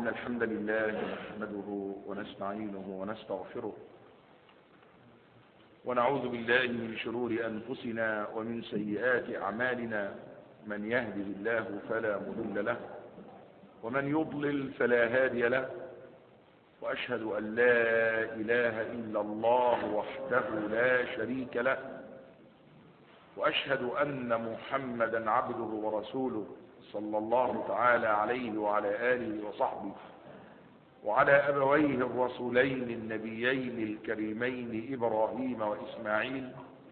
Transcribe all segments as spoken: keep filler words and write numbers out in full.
إن الحمد لله نحمده ونستعينه ونستغفره ونعوذ بالله من شرور أنفسنا ومن سيئات أعمالنا. من يهده الله فلا مضل له ومن يضلل فلا هادي له، وأشهد أن لا إله إلا الله وحده لا شريك له، وأشهد أن محمدا عبده ورسوله صلى الله تعالى عليه وعلى آله وصحبه وعلى أبويه الرسولين النبيين الكريمين إبراهيم وإسماعيل،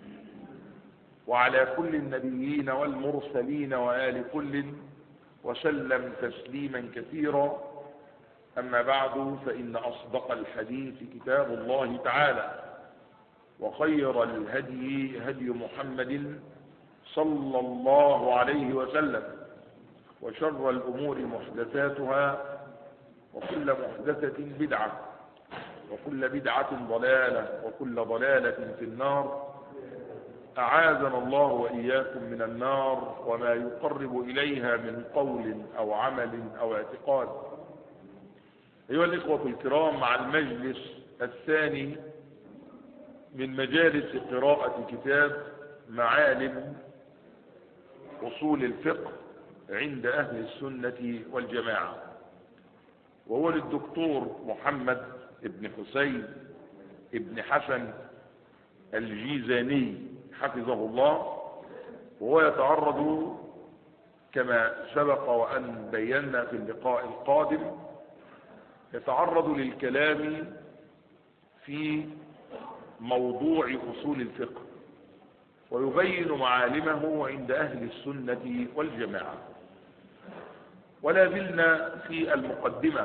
وعلى كل النبيين والمرسلين وآل كل، وسلم تسليما كثيرا. أما بعد، فإن أصدق الحديث كتاب الله تعالى، وخير الهدي هدي محمد صلى الله عليه وسلم، وشر الأمور محدثاتها، وكل محدثة بدعة، وكل بدعة ضلالة، وكل ضلالة في النار. أعاذنا الله وإياكم من النار وما يقرب إليها من قول أو عمل أو اعتقاد. أيها الإخوة الكرام، مع المجلس الثاني من مجالس قراءة كتاب معالم أصول الفقه عند أهل السنة والجماعة، وهو للدكتور محمد بن حسين بن حسن الجيزاني حفظه الله، وهو يتعرض كما سبق وأن بينا في اللقاء القادم يتعرض للكلام في موضوع أصول الفقه، ويبين معالمه عند أهل السنة والجماعة. ولا زلنا في المقدمة،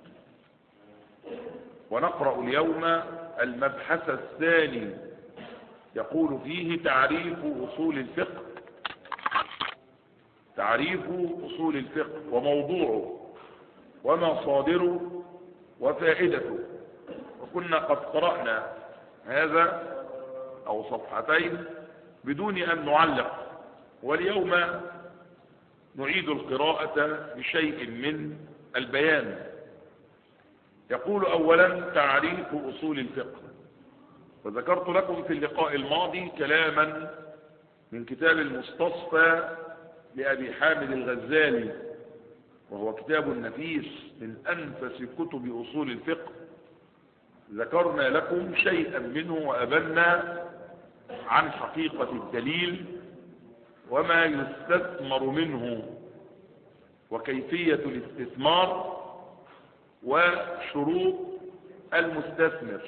ونقرأ اليوم المبحث الثاني، يقول فيه تعريف أصول الفقه تعريف أصول الفقه وموضوعه ومصادره وفائدته. وكنا قد قرأنا هذا أو صفحتين بدون أن نعلق، واليوم نعيد القراءة بشيء من البيان. يقول أولا تعريف أصول الفقه. وذكرت لكم في اللقاء الماضي كلاما من كتاب المستصفى لأبي حامد الغزالي، وهو كتاب نفيس من أنفس كتب أصول الفقه. ذكرنا لكم شيئا منه وأبنا عن حقيقة الدليل وما يستثمر منه وكيفية الاستثمار وشروط المستثمر.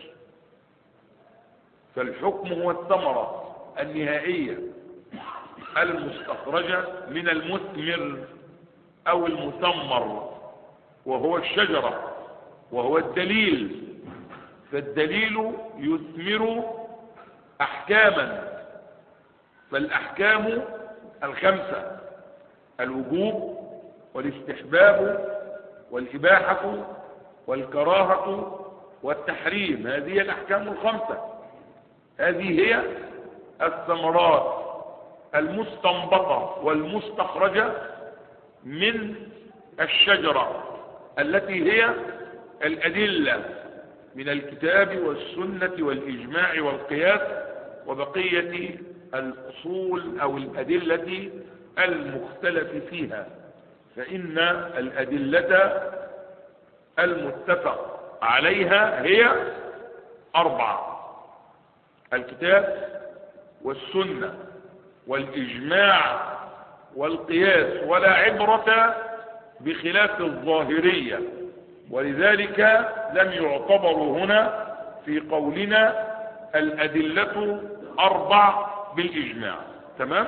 فالحكم هو الثمرة النهائية المستخرجة من المثمر أو المثمر، وهو الشجرة، وهو الدليل. فالدليل يثمر أحكاما، فالأحكام الخمسة: الوجوب والاستحباب والإباحة والكراهة والتحريم. هذه الأحكام الخمسة، هذه هي الثمرات المستنبطة والمستخرجة من الشجرة التي هي الأدلة من الكتاب والسنة والإجماع والقياس وبقية الأصول أو الأدلة المختلف فيها. فإن الأدلة المتفق عليها هي أربعة: الكتاب والسنة والإجماع والقياس، ولا عبرة بخلاف الظاهرية. ولذلك لم يعتبروا هنا في قولنا الأدلة أربع بالإجماع. تمام؟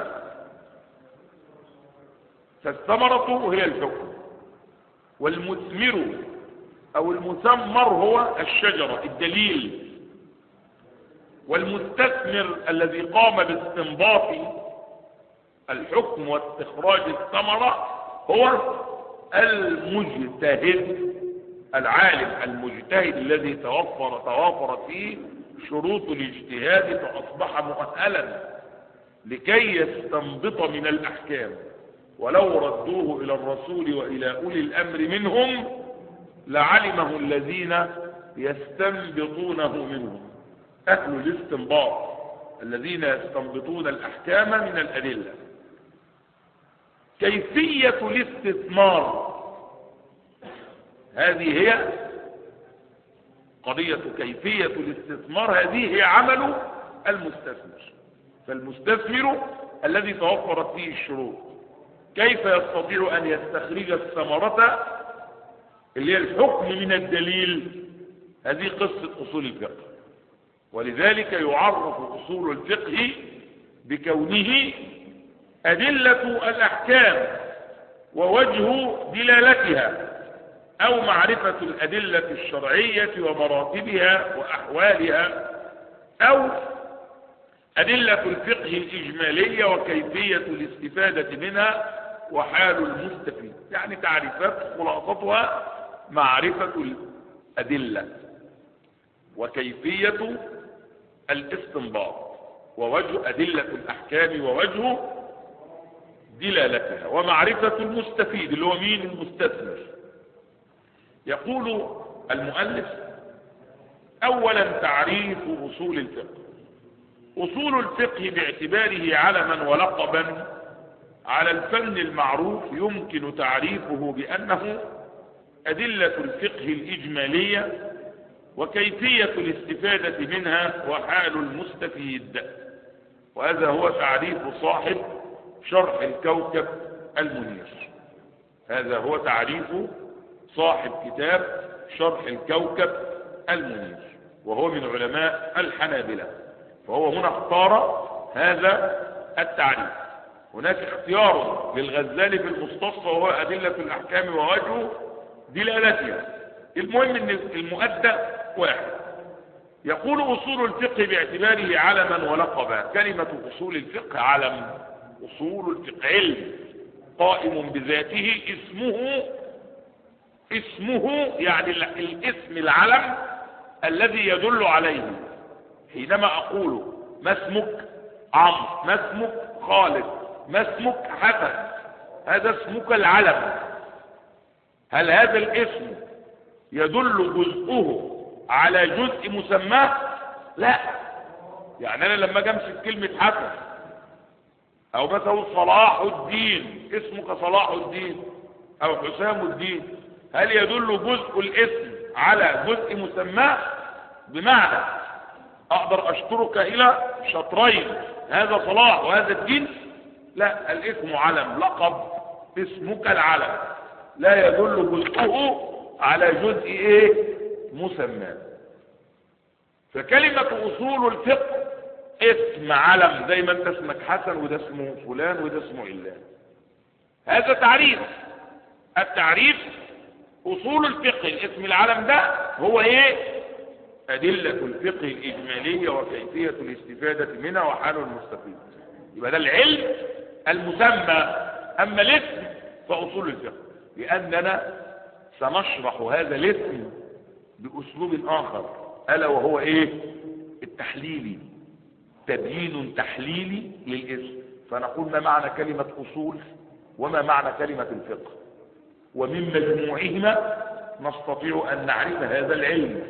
فالثمرة هي الحكم، والمثمر أو المثمر هو الشجرة الدليل، والمستثمر الذي قام باستنباط الحكم واستخراج الثمرة هو المجتهد العالم المجتهد الذي توفر توافرت فيه شروط الاجتهاد، فأصبح مؤهلا لكي يستنبط من الأحكام. ولو ردوه إلى الرسول وإلى أولي الأمر منهم لعلمه الذين يستنبطونه منهم، أهل الاستنباط الذين يستنبطون الأحكام من الأدلة. كيفية الاستثمار، هذه هي قضية كيفية الاستثمار، هذه هي عمل المستثمر. فالمستثمر الذي توفرت فيه الشروط كيف يستطيع أن يستخرج الثمرة اللي هي الحكم من الدليل؟ هذه قصة أصول الفقه. ولذلك يعرف أصول الفقه بكونه أدلة الأحكام ووجه دلالتها، أو معرفة الأدلة الشرعية ومراتبها وأحوالها، أو أدلة الفقه الإجمالية وكيفية الاستفادة منها وحال المستفيد. يعني تعريفات خلاصتها معرفة الأدلة وكيفية الاستنباط ووجه أدلة الأحكام ووجه دلالتها ومعرفة المستفيد اللي هو مين؟ المستثمر. يقول المؤلف: أولا تعريف أصول الفقه. أصول الفقه باعتباره علما ولقبا على الفن المعروف يمكن تعريفه بأنه أدلة الفقه الإجمالية وكيفية الاستفادة منها وحال المستفيد. وهذا هو تعريف صاحب شرح الكوكب المنير. هذا هو تعريف صاحب كتاب شرح الكوكب المنير، وهو من علماء الحنابلة. فهو هنا اختار هذا التعريف. هناك اختيار للغزالي في المستصفى وهو أدلة الأحكام ووجه دلالتها. المهم ان المؤدى واحد. يقول أصول الفقه باعتباره علما ولقبا. كلمة أصول الفقه علم. أصول الفقه علم قائم بذاته، اسمه اسمه يعني الاسم العلم الذي يدل عليه. حينما أقول ما اسمك عمرو، ما اسمك خالد، ما اسمك حسن، هذا اسمك العلم. هل هذا الاسم يدل جزءه على جزء مسماه؟ لا. يعني أنا لما أمسك كلمة حسن أو مثلا صلاح الدين، اسمك صلاح الدين أو حسام الدين، هل يدل جزء الاسم على جزء مسماه؟ بمعنى أقدر أشترك إلى شطرين، هذا صلاح وهذا الدين؟ لا، الاسم علم، لقب، اسمك العلم، لا يدل جزءه على جزء ايه؟ مسمى. فكلمة أصول الفقه اسم علم، زي ما انت اسمك حسن وده اسمه فلان وده اسمه علان. هذا تعريف. التعريف أصول الفقه الاسم العلم ده هو ايه؟ أدلة الفقه الإجمالية وكيفية الاستفادة منها وحال المستفيد. يبقى ده العلم المسمى. أما الاسم فأصول الفقه، لأننا سنشرح هذا الاسم بأسلوب آخر، ألا وهو إيه؟ التحليلي، تبيين تحليلي للاسم. فنقول ما معنى كلمة أصول وما معنى كلمة الفقه، ومن مجموعهما نستطيع أن نعرف هذا العلم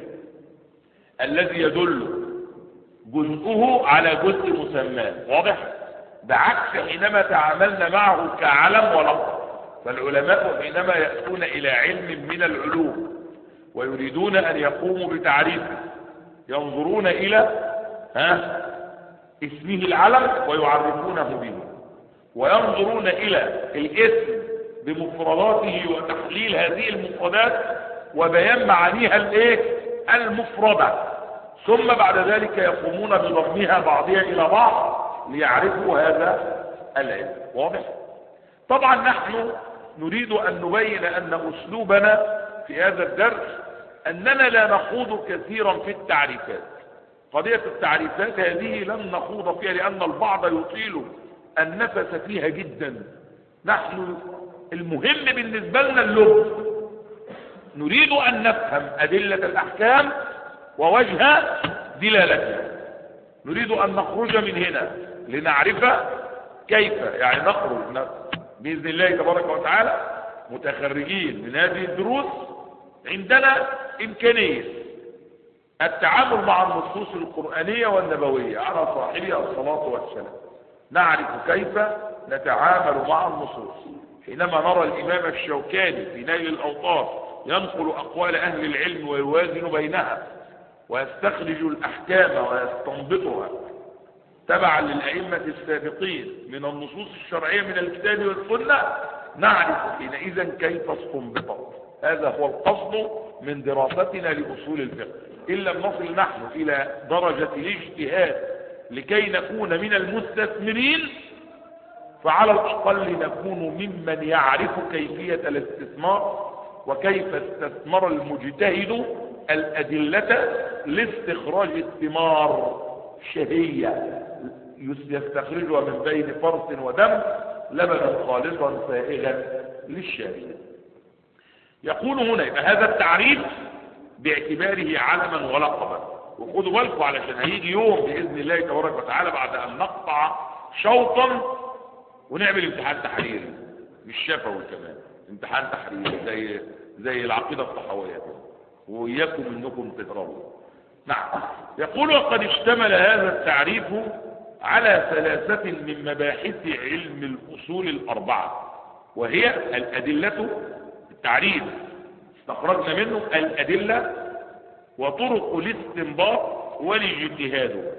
الذي يدل جزءه على جزء مسمى. واضح؟ بعكس حينما تعاملنا معه كعلم ولقب. فالعلماء حينما يأتون إلى علم من العلوم ويريدون أن يقوموا بتعريفه ينظرون إلى ها اسمه العلم ويعرفونه به، وينظرون إلى الاسم بمفرداته وتحليل هذه المفردات وبيان معانيها الايه؟ المفردة، ثم بعد ذلك يقومون بضمها بعضها إلى بعض ليعرفوا هذا العلم. واضح؟ طبعا نحن نريد أن نبين أن أسلوبنا في هذا الدرس أننا لا نخوض كثيرا في التعريفات. قضية التعريفات هذه لن نخوض فيها لأن البعض يطيل النفس فيها جدا. نحن المهم بالنسبة لنا اللغة. نريد أن نفهم أدلة الأحكام ووجه دلالتها. نريد أن نخرج من هنا لنعرف كيف، يعني نخرج بإذن الله تبارك وتعالى متخرجين من هذه الدروس عندنا إمكانية التعامل مع النصوص القرآنية والنبوية على صاحبها الصلاة والسلام. نعرف كيف نتعامل مع النصوص حينما نرى الإمام الشوكاني في نيل الأوطار ينقل أقوال أهل العلم ويوازن بينها ويستخرج الأحكام ويستنبطها تبعا للأئمة السابقين من النصوص الشرعية من الكتاب والسنة، نعرف حينئذ كيف استنبطت. هذا هو القصد من دراستنا لأصول الفقه. إن لم نصل نحن إلى درجة الاجتهاد لكي نكون من المستثمرين، فعلى الأقل نكون ممن يعرف كيفية الاستثمار وكيف استثمر المجتهد الأدلة لاستخراج الثمار شهية يستخرجها من بين فرث ودم لبنا خالصا سائغا للشاربين. يقول هنا يبقى هذا التعريف باعتباره علما ولقبا. وخدوا بالكم علشان هيجي يوم بإذن الله تبارك وتعالى بعد أن نقطع شوطا ونعمل امتحان تحريري، مش شفوي كمان، امتحان تحريري زي زي العقيدة الطحاوية كده، وإياكم انكم تضربوا. نعم. يقول وقد اشتمل هذا التعريف على ثلاثة من مباحث علم الأصول الأربعة، وهي الأدلة. التعريف استخرجنا منه الأدلة وطرق الاستنباط والاجتهاد.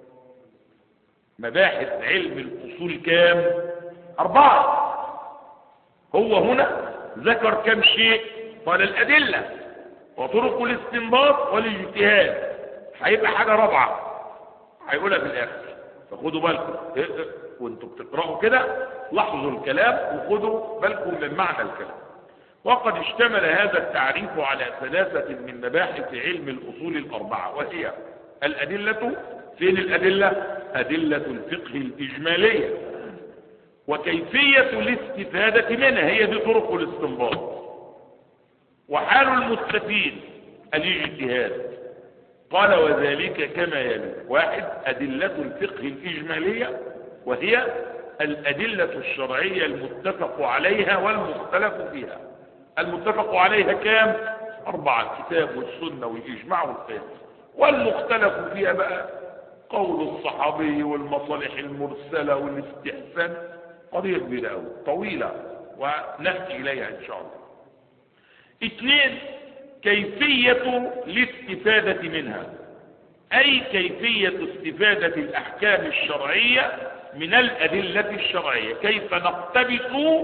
مباحث علم الأصول كام؟ أربعة. هو هنا ذكر كم شيء؟ قال الأدلة وطرق الاستنباط والاجتهاد. هيبقى حاجة رابعة هيقولها في الآخر، فخدوا بالكم وانتوا بتقرأوا كده، لاحظوا الكلام وخدوا بالكم من معنى الكلام. وقد اشتمل هذا التعريف على ثلاثة من مباحث علم الأصول الأربعة، وهي الأدلة. فين الأدلة؟ أدلة الفقه الإجمالية وكيفية الاستفادة منها، هي دي طرق الاستنباط. وحال المستفيد الاجتهاد. قال وذلك كما يلي: واحد، أدلة الفقه الإجمالية وهي الأدلة الشرعية المتفق عليها والمختلف فيها. المتفق عليها كام؟ أربعة: الكتاب والسنة والإجماع والقياس. والمختلف فيها بقى قول الصحابي والمصالح المرسلة والاستحسان، قضية كبيرة أوي طويلة ونأتي إليها إن شاء الله. اثنين، كيفية الاستفادة منها، أي كيفية استفادة الأحكام الشرعية من الأدلة الشرعية، كيف نقتبس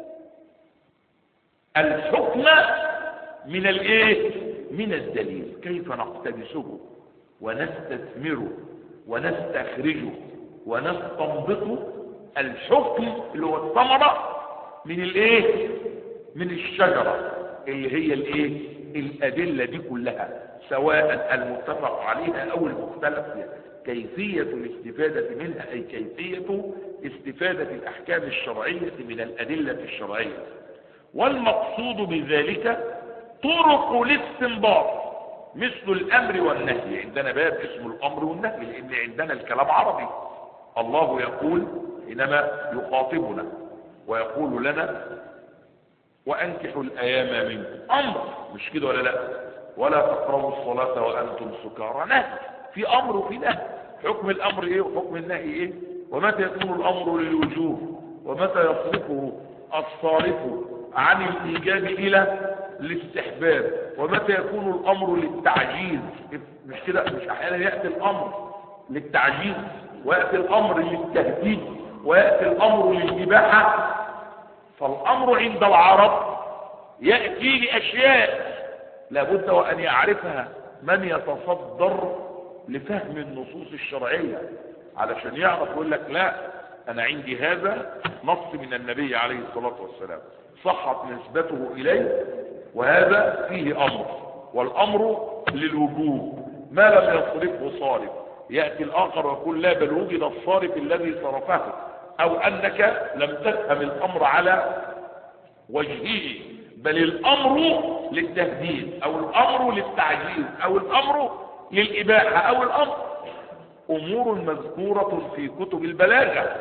الحكم من الايه؟ من الدليل، كيف نقتبسه ونستثمره ونستخرجه ونستنبط الحكم اللي هو الثمرة من الايه؟ من الشجرة اللي هي الايه؟ الأدلة دي كلها، سواء المتفق عليها او المختلف فيها. كيفية الاستفادة منها أي كيفية استفادة الأحكام الشرعية من الأدلة الشرعية. والمقصود بذلك طرق الاستنباط مثل الأمر والنهي. عندنا باب اسمه الأمر والنهي لأن عندنا الكلام عربي. الله يقول حينما يخاطبنا ويقول لنا: وأنكحوا الأيام منكم. أمر، مش كده ولا لا؟ ولا تقربوا الصلاة وأنتم سكارى. نهي، في أمر وفي نهي. حكم الأمر إيه وحكم النهي إيه؟ ومتى يكون الأمر للوجوب ومتى يصرفه الصارف عن الإيجاب إلى الاستحباب، ومتى يكون الأمر للتعجيز. مش كده؟ مش أحيانا يأتي الأمر للتعجيز ويأتي الأمر للتهديد ويأتي الأمر للإباحة. فالأمر عند العرب يأتي لأشياء لابد وأن يعرفها من يتصدر لفهم النصوص الشرعية، علشان يعرف يقول لك: لا، أنا عندي هذا نص من النبي عليه الصلاة والسلام صحت نسبته إليه، وهذا فيه أمر، والأمر للوجوب ما لم يصرفه صارف. يأتي الآخر ويقول: لا، بل وجد الصارف الذي صرفه، أو أنك لم تفهم الأمر على وجهه، بل الأمر للتهديد أو الأمر للتعجيز أو الأمر للإباحة أو الأمر. أمور مذكورة في كتب البلاغة،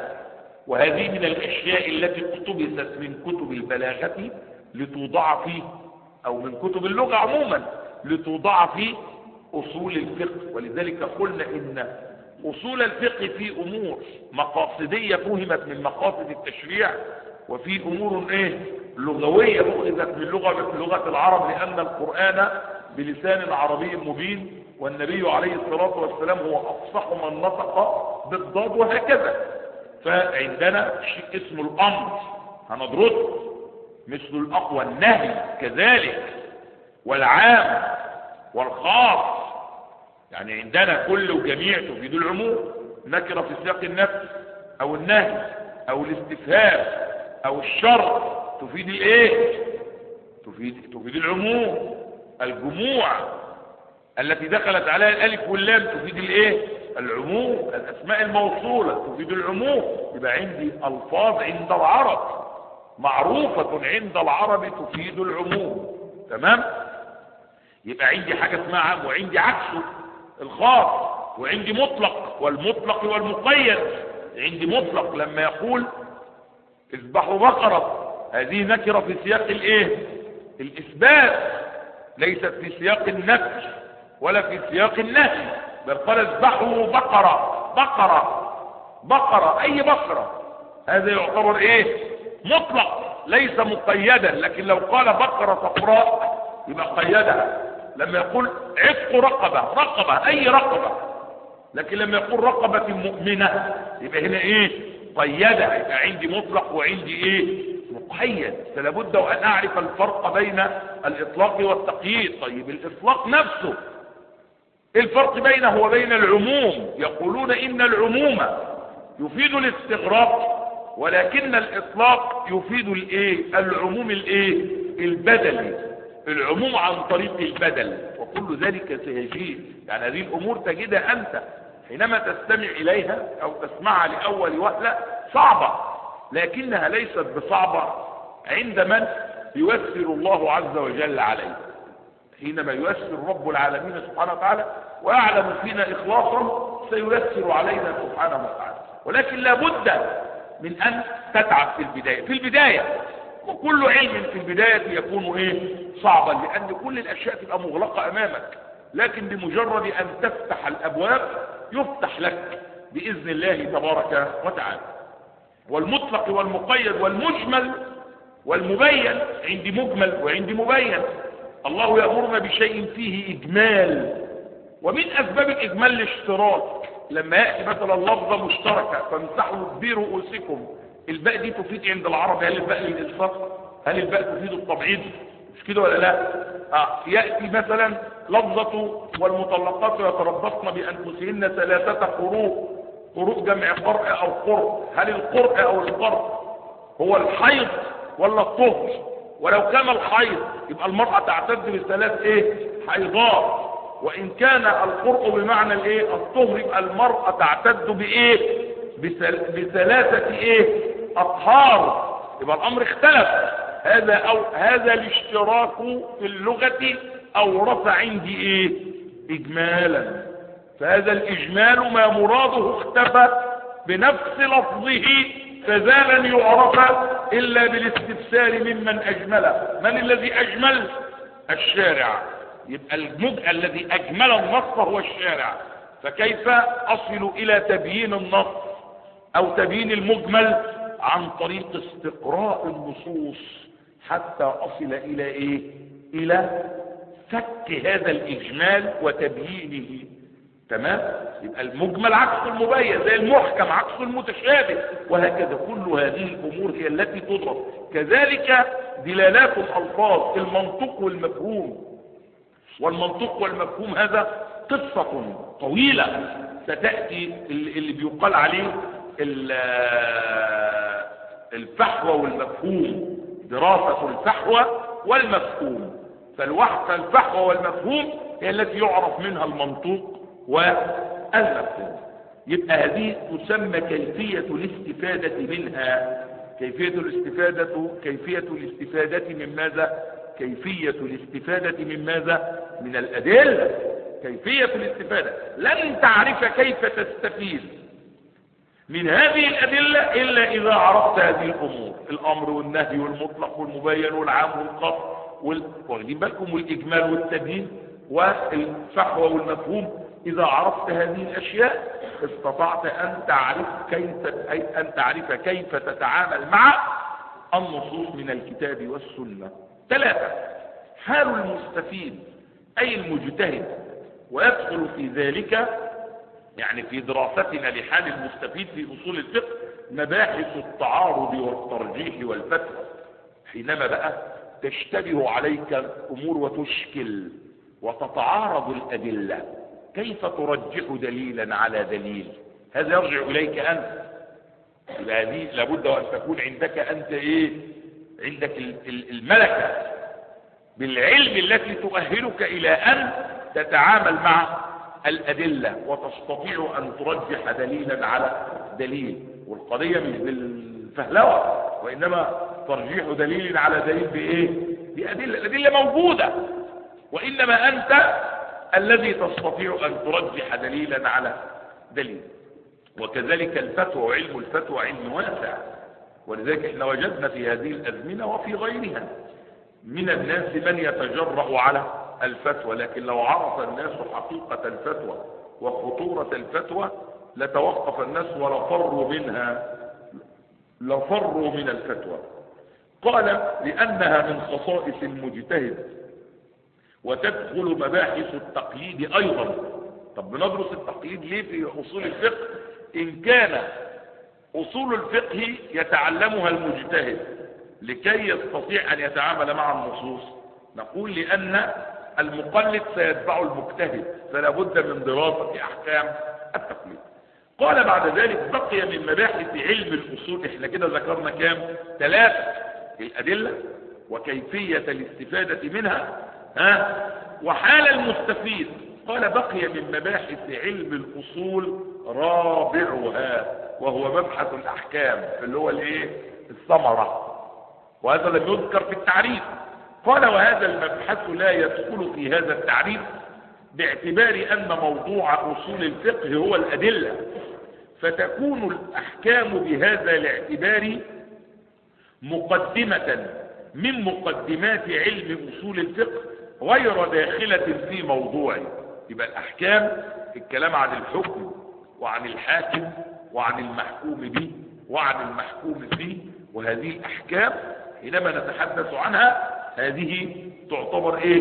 وهذه من الأشياء التي اقتبست من كتب البلاغة لتوضع في أو من كتب اللغة عموما لتوضع في أصول الفقه. ولذلك قلنا إن أصول الفقه في أمور مقاصدية فهمت من مقاصد التشريع، وفي أمور إيه لغوية أخذت من لغة لغة العرب، لأن القرآن بلسان عربي مبين، والنبي عليه الصلاة والسلام هو أفصح من نطق بالضاد، وهكذا. فعندنا شيء اسمه الأمر هندرسه، مثل الأقوى النهي كذلك، والعام والخاص. يعني عندنا كل وجميع تفيد العموم، نكرة في سياق النفي أو النهي أو الاستفهام أو الشرط تفيد الايه تفيد تفيد العموم. الجموع التي دخلت عليها الالف واللام تفيد الايه العموم. الاسماء الموصولة تفيد العموم. يبقى عندي الفاظ عند العرب معروفة عند العرب تفيد العموم. تمام. يبقى عندي حاجة اسمها عام، وعندي عكسه الخاص، وعندي مطلق والمطلق والمقيد. عندي مطلق لما يقول اذبحوا بقرة، هذه نكرة في سياق الايه الاثبات، ليست في سياق النفي ولا في سياق النهي، بل قال اذبحوا بقرة بقرة بقرة اي بقرة. هذا يعتبر ايه مطلق ليس مقيدا. لكن لو قال بقرة صفراء يبقى قيدها. لما يقول عتق رقبة رقبة اي رقبة، لكن لما يقول رقبة مؤمنة يبقى هنا ايه قيدها. يبقى عندي مطلق وعندي ايه مقيد. فلابد ان اعرف الفرق بين الاطلاق والتقييد. طيب الاطلاق نفسه الفرق بينه وبين العموم، يقولون ان العموم يفيد الاستغراق، ولكن الاطلاق يفيد الايه العموم الايه البدلي، العموم عن طريق البدل، وكل ذلك سيجي. يعني هذه الامور تجدها انت حينما تستمع اليها او تسمعها لاول وهله صعبه، لكنها ليست بصعبه عند من ييسر الله عز وجل عليه. حينما ييسر رب العالمين سبحانه وتعالى ويعلم فينا اخلاصا سييسر علينا سبحانه وتعالى. ولكن لابد من ان تتعب في البدايه. في البدايه وكل علم في البدايه يكون ايه صعبا، لان كل الاشياء تبقى مغلقه امامك، لكن بمجرد ان تفتح الابواب يفتح لك باذن الله تبارك وتعالى. والمطلق والمقيد والمجمل والمبين، عندي مجمل وعندي مبين. الله يأمرنا بشيء فيه إجمال، ومن أسباب الإجمال الاشتراك. لما يأتي مثلا لفظة مشتركة فامسحوا برؤوسكم، الباء دي تفيد عند العرب هل الباء للإلصاق؟ هل الباء تفيد التبعيض؟ مش كده ولا لا؟ آه. يأتي مثلا لفظة والمطلقات يتربصن بأنفسهن ثلاثة قروء، قروء جمع قرء أو قرء. هل القرء أو القرء هو الحيض ولا الطهر؟ ولو كان الحيض يبقى المرأة تعتد بثلاث ايه حيضات، وان كان القرء بمعنى الايه الطهر يبقى المرأة تعتد بايه بثل... بثلاثة ايه اطهار. يبقى الامر اختلف. هذا او هذا الاشتراك في اللغة اورث عندي ايه اجمالا. فهذا الاجمال ما مراده اختفى بنفس لفظه، فزال يعرف إلا بالاستفسار ممن أجمله. من الذي أجمل؟ الشارع. يبقى المج... الذي أجمل النص هو الشارع. فكيف أصل إلى تبيين النص أو تبيين المجمل؟ عن طريق استقراء النصوص حتى أصل إلى إيه؟ إلى فك هذا الإجمال وتبيينه. تمام. يبقى المجمل عكس المبين، زي المحكم عكس المتشابه، وهكذا. كل هذه الامور هي التي تدرس. كذلك دلالات الالفاظ، المنطق والمفهوم. والمنطق والمفهوم هذا قصة طويلة ستأتي، اللي بيقال عليه الفحوى والمفهوم، دراسة الفحوى والمفهوم. فالفحوى والمفهوم هي التي يعرف منها المنطوق والمفهوم. يبقى هذه تسمى كيفية الاستفادة منها. كيفية الاستفادة كيفية الاستفادة من ماذا؟ كيفية الاستفادة من ماذا؟ من الأدلة. كيفية الاستفادة. لن تعرف كيف تستفيد من هذه الأدلة إلا إذا عرفت هذه الأمور، الأمر والنهي والمطلق والمبين والعام والخاص واخدين بالكم والإجمال والتبيين والفحوى والمفهوم. إذا عرفت هذه الأشياء استطعت أن تعرف كيف أن تعرف كيف تتعامل مع النصوص من الكتاب والسنة. ثلاثة، حال المستفيد أي المجتهد، ويدخل في ذلك يعني في دراستنا لحال المستفيد في أصول الفقه مباحث التعارض والترجيح والفتوى. حينما بقى تشتبه عليك الأمور وتشكل وتتعارض الأدلة، كيف ترجح دليلا على دليل؟ هذا يرجع إليك أنت. يبقى هذه لابد أن تكون عندك أنت إيه؟ عندك الملكة بالعلم التي تؤهلك إلى أن تتعامل مع الأدلة وتستطيع أن ترجح دليلا على دليل. والقضية مش بالفهلوة، وإنما ترجيح دليل على دليل بإيه؟ بأدلة. الأدلة موجودة، وإنما أنت الذي تستطيع أن ترجح دليلا على دليل. وكذلك الفتوى، وعلم الفتوى علم واسع، ولذلك احنا وجدنا في هذه الأزمنة وفي غيرها من الناس من يتجرأ على الفتوى، لكن لو عرف الناس حقيقة الفتوى وخطورة الفتوى لتوقف الناس ولفروا منها، لفروا من الفتوى. قال لأنها من خصائص المجتهد وتدخل مباحث التقليد أيضا. طب بندرس التقليد ليه في أصول الفقه إن كان أصول الفقه يتعلمها المجتهد لكي يستطيع أن يتعامل مع النصوص؟ نقول لأن المقلد سيتبع المجتهد، فلا بد من دراسة أحكام التقليد. قال بعد ذلك بقي من مباحث علم الأصول، احنا كده ذكرنا كام؟ ثلاثة: الأدلة وكيفية الاستفادة منها ها وحال المستفيد. قال بقي من مباحث علم الأصول رابعها وهو مبحث الأحكام، اللي هو الايه؟ الثمرة، وهذا لم يذكر في التعريف. قال وهذا المبحث لا يدخل في هذا التعريف باعتبار أن موضوع أصول الفقه هو الأدلة، فتكون الأحكام بهذا الاعتبار مقدمة من مقدمات علم أصول الفقه غير داخلة في موضوعه. يبقى الأحكام الكلام عن الحكم وعن الحاكم وعن المحكوم به وعن المحكوم فيه، وهذه الأحكام حينما نتحدث عنها هذه تعتبر ايه؟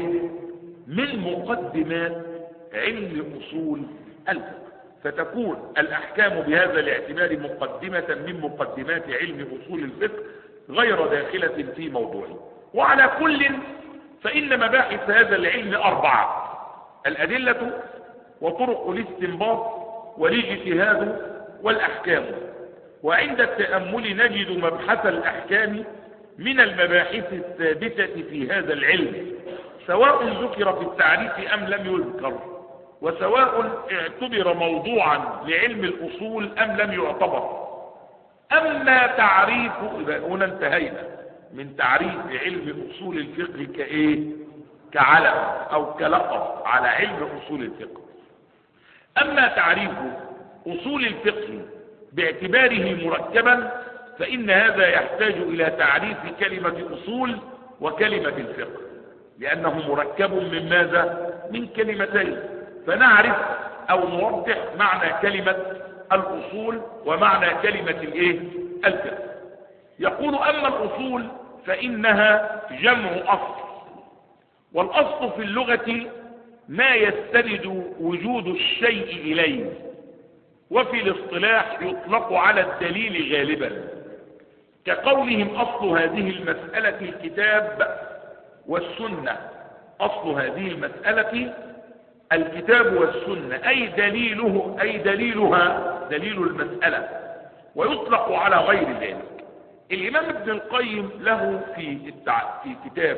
من مقدمات علم أصول الفقه، فتكون الأحكام بهذا الاعتبار مقدمة من مقدمات علم أصول الفقه غير داخلة في موضوعه. وعلى كل فإن مباحث هذا العلم أربعة: الأدلة وطرق الاستنباط والاجتهاد والأحكام. وعند التأمل نجد مبحث الأحكام من المباحث الثابتة في هذا العلم، سواء ذكر في التعريف أم لم يذكر، وسواء اعتبر موضوعا لعلم الأصول أم لم يعتبر. أما تعريف، هنا انتهينا من تعريف علم أصول الفقه كإيه؟ كعلم أو كلقب على علم أصول الفقه. أما تعريف أصول الفقه باعتباره مركبا فإن هذا يحتاج إلى تعريف كلمة أصول وكلمة الفقه، لأنه مركب من ماذا؟ من كلمتين، فنعرف أو نوضح معنى كلمة الأصول ومعنى كلمة الإيه؟ الفقه. يقول أما الأصول فإنها جمع أصل، والأصل في اللغة ما يستند وجود الشيء إليه، وفي الاصطلاح يطلق على الدليل غالبا، كقولهم أصل هذه المسألة الكتاب والسنة. أصل هذه المسألة الكتاب والسنة أي دليله أي دليلها دليل المسألة، ويطلق على غير ذلك. الإمام ابن القيم له في التع... في كتاب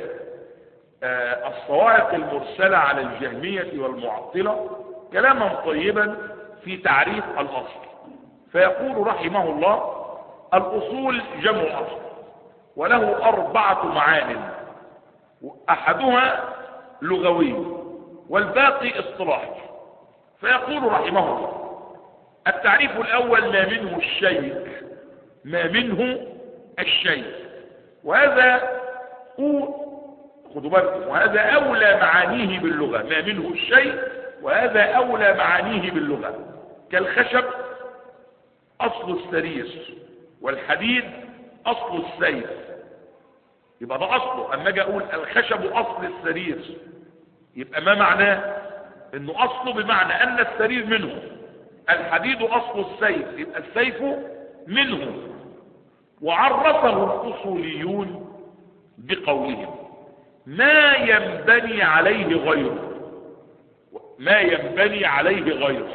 آه الصواعق المرسلة على الجهمية والمعطلة كلاما طيبا في تعريف الأصل، فيقول رحمه الله: الأصول جمع أصل وله أربعة معان، أحدها لغوي والباقي اصطلاحي. فيقول رحمه الله: التعريف الأول ما منه الشيء، ما منه الشيء، وهذا خدوا بالكم، وهذا أولى معانيه باللغة، ما منه الشيء وهذا أولى معانيه باللغة. كالخشب أصل السرير، والحديد أصل السيف، يبقى ده أصله. أما أجي أقول الخشب أصل السرير، يبقى ما معناه؟ إنه أصله بمعنى أن السرير منه. الحديد أصل السيف، يبقى السيف منه. وعرفه الأصوليون بقولهم ما ينبني عليه غيره. ما ينبني عليه غيره،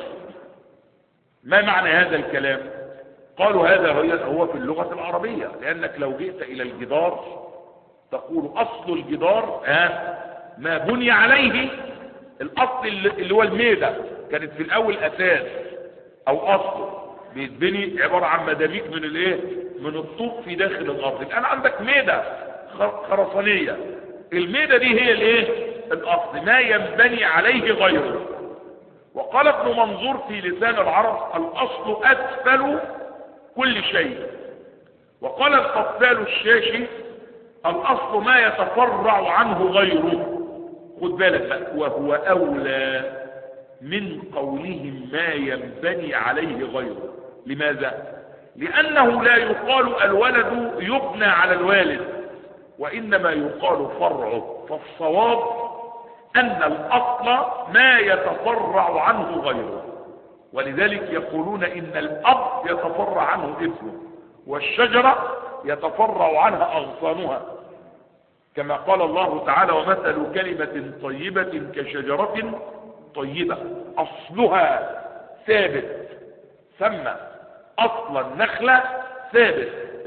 ما معنى هذا الكلام؟ قالوا هذا هو في اللغة العربية، لأنك لو جئت إلى الجدار تقول أصل الجدار ها ما بني عليه. الأصل اللي هو الميدة، كانت في الأول أساس أو أصل بيتبني عبارة عن مداميك من الايه؟ من الطوب في داخل الأرض. الآن عندك ميدة خرسانية، الميدة دي هي الايه؟ الأصل، ما ينبني عليه غيره. وقال ابن منظور في لسان العرب الأصل أسفل كل شيء. وقال القفال الشاشي الأصل ما يتفرع عنه غيره. خد بالك بقى، وهو أولى من قولهم ما ينبني عليه غيره. لماذا؟ لأنه لا يقال الولد يبنى على الوالد، وإنما يقال فرعه. فالصواب أن الأصل ما يتفرع عنه غيره. ولذلك يقولون إن الأب يتفرع عنه ابنه، والشجرة يتفرع عنها أغصانها، كما قال الله تعالى ومثل كلمة طيبة كشجرة طيبة أصلها ثابت. سمى أصل النخلة ثابت،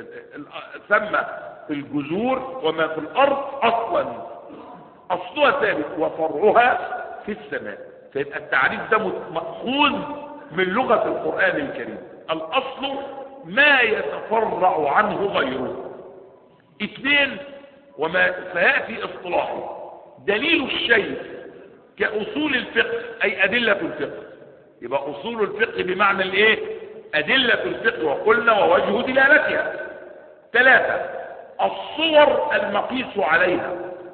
سمى في الجذور وما في الأرض أصلا أصلها ثابت وفرعها في السماء. فيبقى التعريف ده مأخوذ من لغة القرآن الكريم. الأصل ما يتفرع عنه غيره. اثنين، وما سيأتي اصطلاحه دليل الشيء كأصول الفقه، أي أدلة الفقه. يبقى أصول الفقه بمعنى الإيه؟ أدلة الفقه، وقلنا ووجه دلالتها. ثلاثة، الصور المقيس عليها.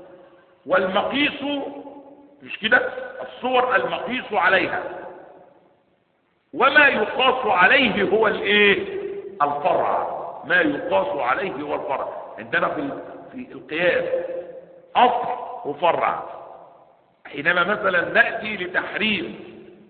والمقيس مش كده؟ الصور المقيس عليها، وما يقاس عليه هو الايه؟ الفرع. ما يقاس عليه هو الفرع. عندنا في في القياس اصل وفرع. حينما مثلا ناتي لتحريم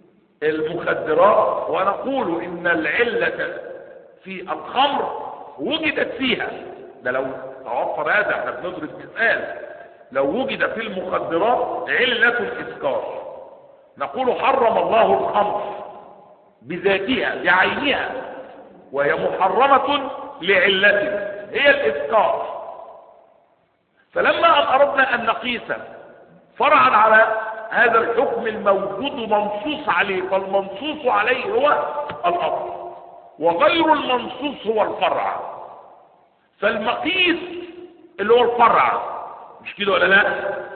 المخدرات ونقول ان العله في الخمر وجدت فيها، ده لو توفر هذا احنا بنضرب مثال، لو وجد في المخدرات علة الإسكار نقول حرم الله الخمر بذاتها بعينها، وهي محرمة لعلة هي الإسكار. فلما أن أردنا أن نقيس فرعا على هذا الحكم الموجود منصوص عليه، فالمنصوص عليه هو الأصل وغير المنصوص هو الفرع. فالمقيس اللي هو الفرع، مش كده ولا لا؟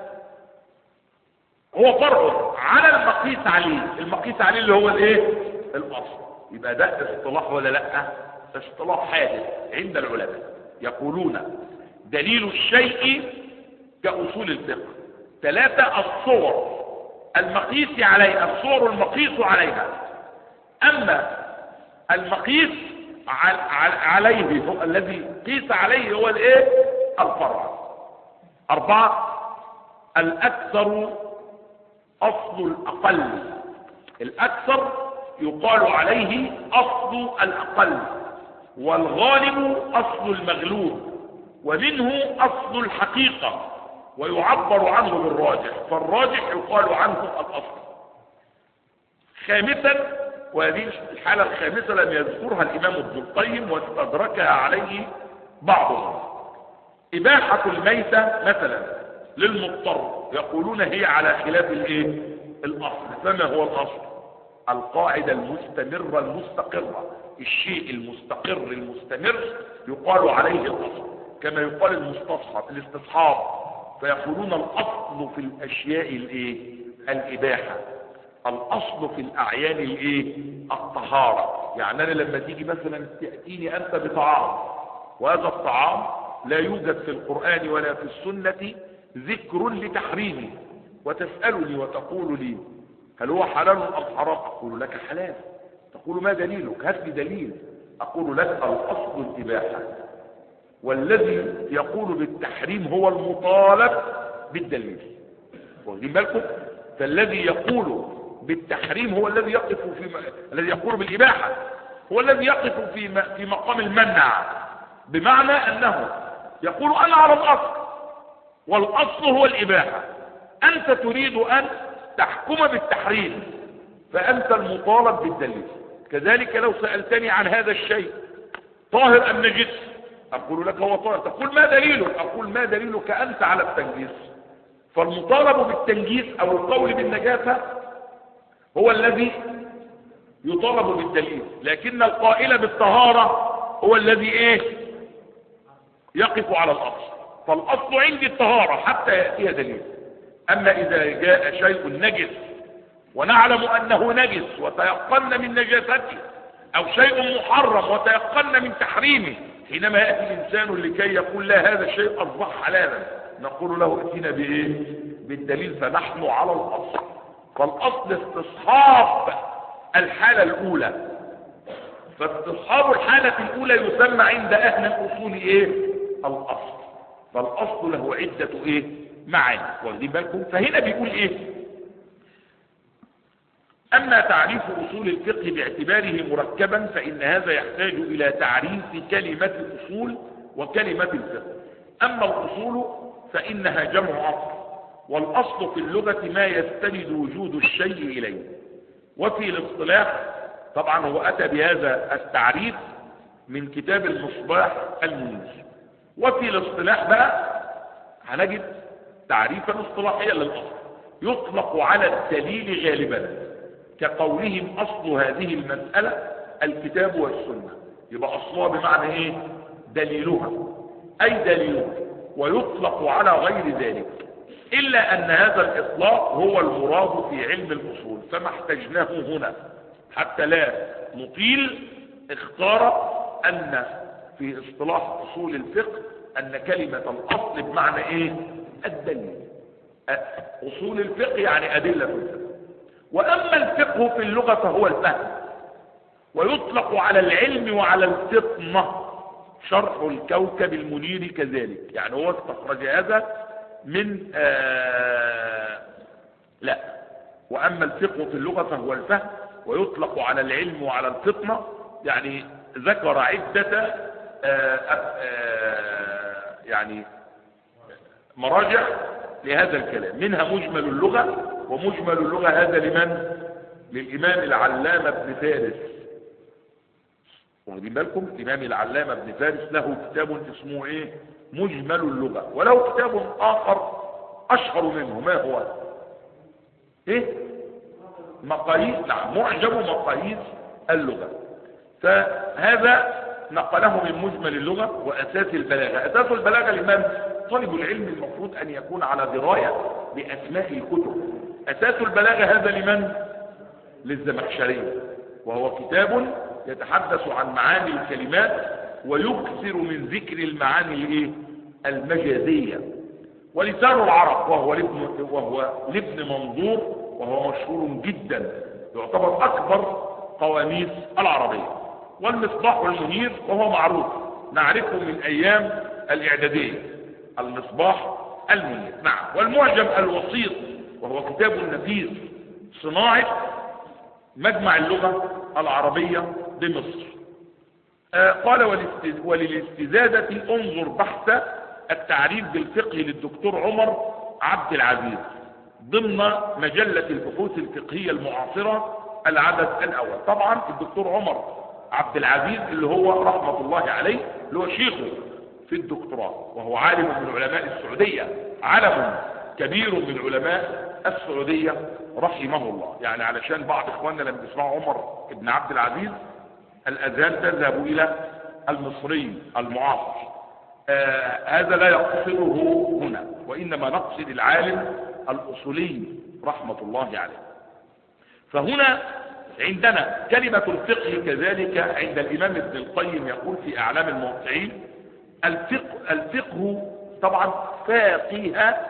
هو فرع على المقيس عليه، المقيس عليه اللي هو الايه؟ الاصل. يبقى ده اصطلاح ولا لا؟ اصطلاح حادث عند العلماء، يقولون دليل الشيء كأصول الفقه. ثلاثة، الصور المقيس عليها، الصور المقيس عليها. اما المقيس عليه هو الذي قيس عليه هو الايه؟ الفرع. أربعة، الأكثر أصل الأقل. الأكثر يقال عليه أصل الأقل، والغالب أصل المغلوب، ومنه أصل الحقيقة، ويعبر عنه بالراجح، فالراجح يقال عنه الأصل. خامسا، وهذه الحالة الخامسة لم يذكرها الإمام ابن القيم واستدركها عليه بعضهم، إباحة الميتة مثلا للمضطر، يقولون هي على خلاف الايه؟ الأصل. فما هو الأصل؟ القاعدة المستمرة المستقرة، الشيء المستقر المستمر يقال عليه الأصل، كما يقال المستصحب الاستصحاب، فيقولون الأصل في الأشياء الايه؟ الإباحة. الأصل في الأعيان الايه؟ الطهارة. يعني أنا لما تيجي مثلا تأتيني أنت بطعام، وهذا الطعام لا يوجد في القرآن ولا في السنة ذكر لتحريمه، وتسألني وتقول لي هل هو حلال أم حرام؟ أقول لك حلال. تقول ما دليلك؟ هات لي دليل. أقول لك الأصل الإباحة، والذي يقول بالتحريم هو المطالب بالدليل. واخدين بالكم؟ فالذي يقول بالتحريم هو الذي يقف في م... الذي يقول بالإباحة هو الذي يقف في م... في مقام المنع، بمعنى أنه يقول أنا على الأصل، والأصل هو الإباحة، أنت تريد أن تحكم بالتحريم، فأنت المطالب بالدليل. كذلك لو سألتني عن هذا الشيء طاهر أم نجس، أقول لك هو طاهر، تقول ما دليلك؟ أقول ما دليلك أنت على التنجيس. فالمطالب بالتنجيس أو القول بالنجاسة هو الذي يطالب بالدليل، لكن القائل بالطهارة هو الذي ايه يقف على الأصل. فالأصل عندي الطهارة حتى يأتيها دليل. أما إذا جاء شيء نجس ونعلم أنه نجس وتيقن من نجاسته، أو شيء محرم وتيقن من تحريمه، حينما يأتي الإنسان لكي يقول لا هذا الشيء أصبح حلالا، نقول له ائتنا بإيه؟ بالدليل. فنحن على الأصل. فالأصل استصحاب الحالة الأولى، فاستصحاب الحالة الأولى يسمى عند أهل الأصول إيه؟ الأصل. فالأصل له عدة إيه؟ معاني. واخدين بالكم؟ فهنا بيقول إيه؟ أما تعريف أصول الفقه باعتباره مركبا فإن هذا يحتاج إلى تعريف كلمة الأصول وكلمة الفقه. أما الأصول فإنها جمع أصل، والأصل في اللغة ما يستند وجود الشيء إليه. وفي الاصطلاح طبعا هو أتى بهذا التعريف من كتاب المصباح المنير. وفي الاصطلاح بقى هنجد تعريفا اصطلاحيا للأصل يطلق على الدليل غالبا، كقولهم أصل هذه المسألة الكتاب والسنة. يبقى أصلها بمعنى إيه؟ دليلها، أي دليلها. ويطلق على غير ذلك، إلا أن هذا الإطلاق هو المراد في علم الأصول، فما احتجناه هنا حتى لا نطيل. اختار أن في اصطلاح أصول الفقه أن كلمة الأصل بمعنى إيه؟ الدليل. أصول الفقه يعني أدلة الفقه. وأما الفقه في اللغة فهو الفهم، ويطلق على العلم وعلى الفطنة. شرح الكوكب المنير كذلك، يعني هو استخرج هذا من آه لا وأما الفقه في اللغة فهو الفهم، ويطلق على العلم وعلى الفطنة. يعني ذكر عدة آه آه يعني مراجع لهذا الكلام، منها مجمل اللغة. ومجمل اللغة هذا لمن؟ للإمام العلامة ابن فارس. واخدين بالكم؟ الإمام العلامة ابن فارس له كتاب اسمه ايه؟ مجمل اللغة. وله كتاب آخر أشهر منه، ما هو؟ ايه؟ مقاييس، نعم، معجم مقاييس اللغة. فهذا نقله من مجمل اللغة وأساس البلاغة. أساس البلاغة لمن؟ طالب العلم المفروض أن يكون على دراية بأسماء الكتب. أساس البلاغة هذا لمن؟ للزمخشري، وهو كتاب يتحدث عن معاني الكلمات ويكثر من ذكر المعاني الايه؟ المجازية. ولسان العرب وهو لابن وهو لابن منظور، وهو مشهور جدا، يعتبر أكبر قواميس العربية. والمصباح المنير وهو معروف، نعرفه من أيام الإعدادية، المصباح المنير. نعم. والمعجم الوسيط وهو كتاب نفيس صناعة مجمع اللغة العربية بمصر. آه قال وللاستزادة انظر بحث التعريف بالفقه للدكتور عمر عبد العزيز ضمن مجلة البحوث الفقهية المعاصرة العدد الأول. طبعا الدكتور عمر عبد العزيز اللي هو رحمة الله عليه اللي هو شيخه في الدكتوراه، وهو عالم من علماء السعودية، علم كبير من علماء السعودية رحمه الله. يعني علشان بعض اخواننا لما بيسمعوا عمر ابن عبد العزيز الأذهان تذهب إلى المصري المعاصر. آه هذا لا يقصده هنا، وإنما نقصد العالم الأصولي رحمة الله عليه. فهنا عندنا كلمة الفقه كذلك عند الإمام ابن القيم يقول في أعلام الموقعين: الفقه, الفقه طبعا فاقه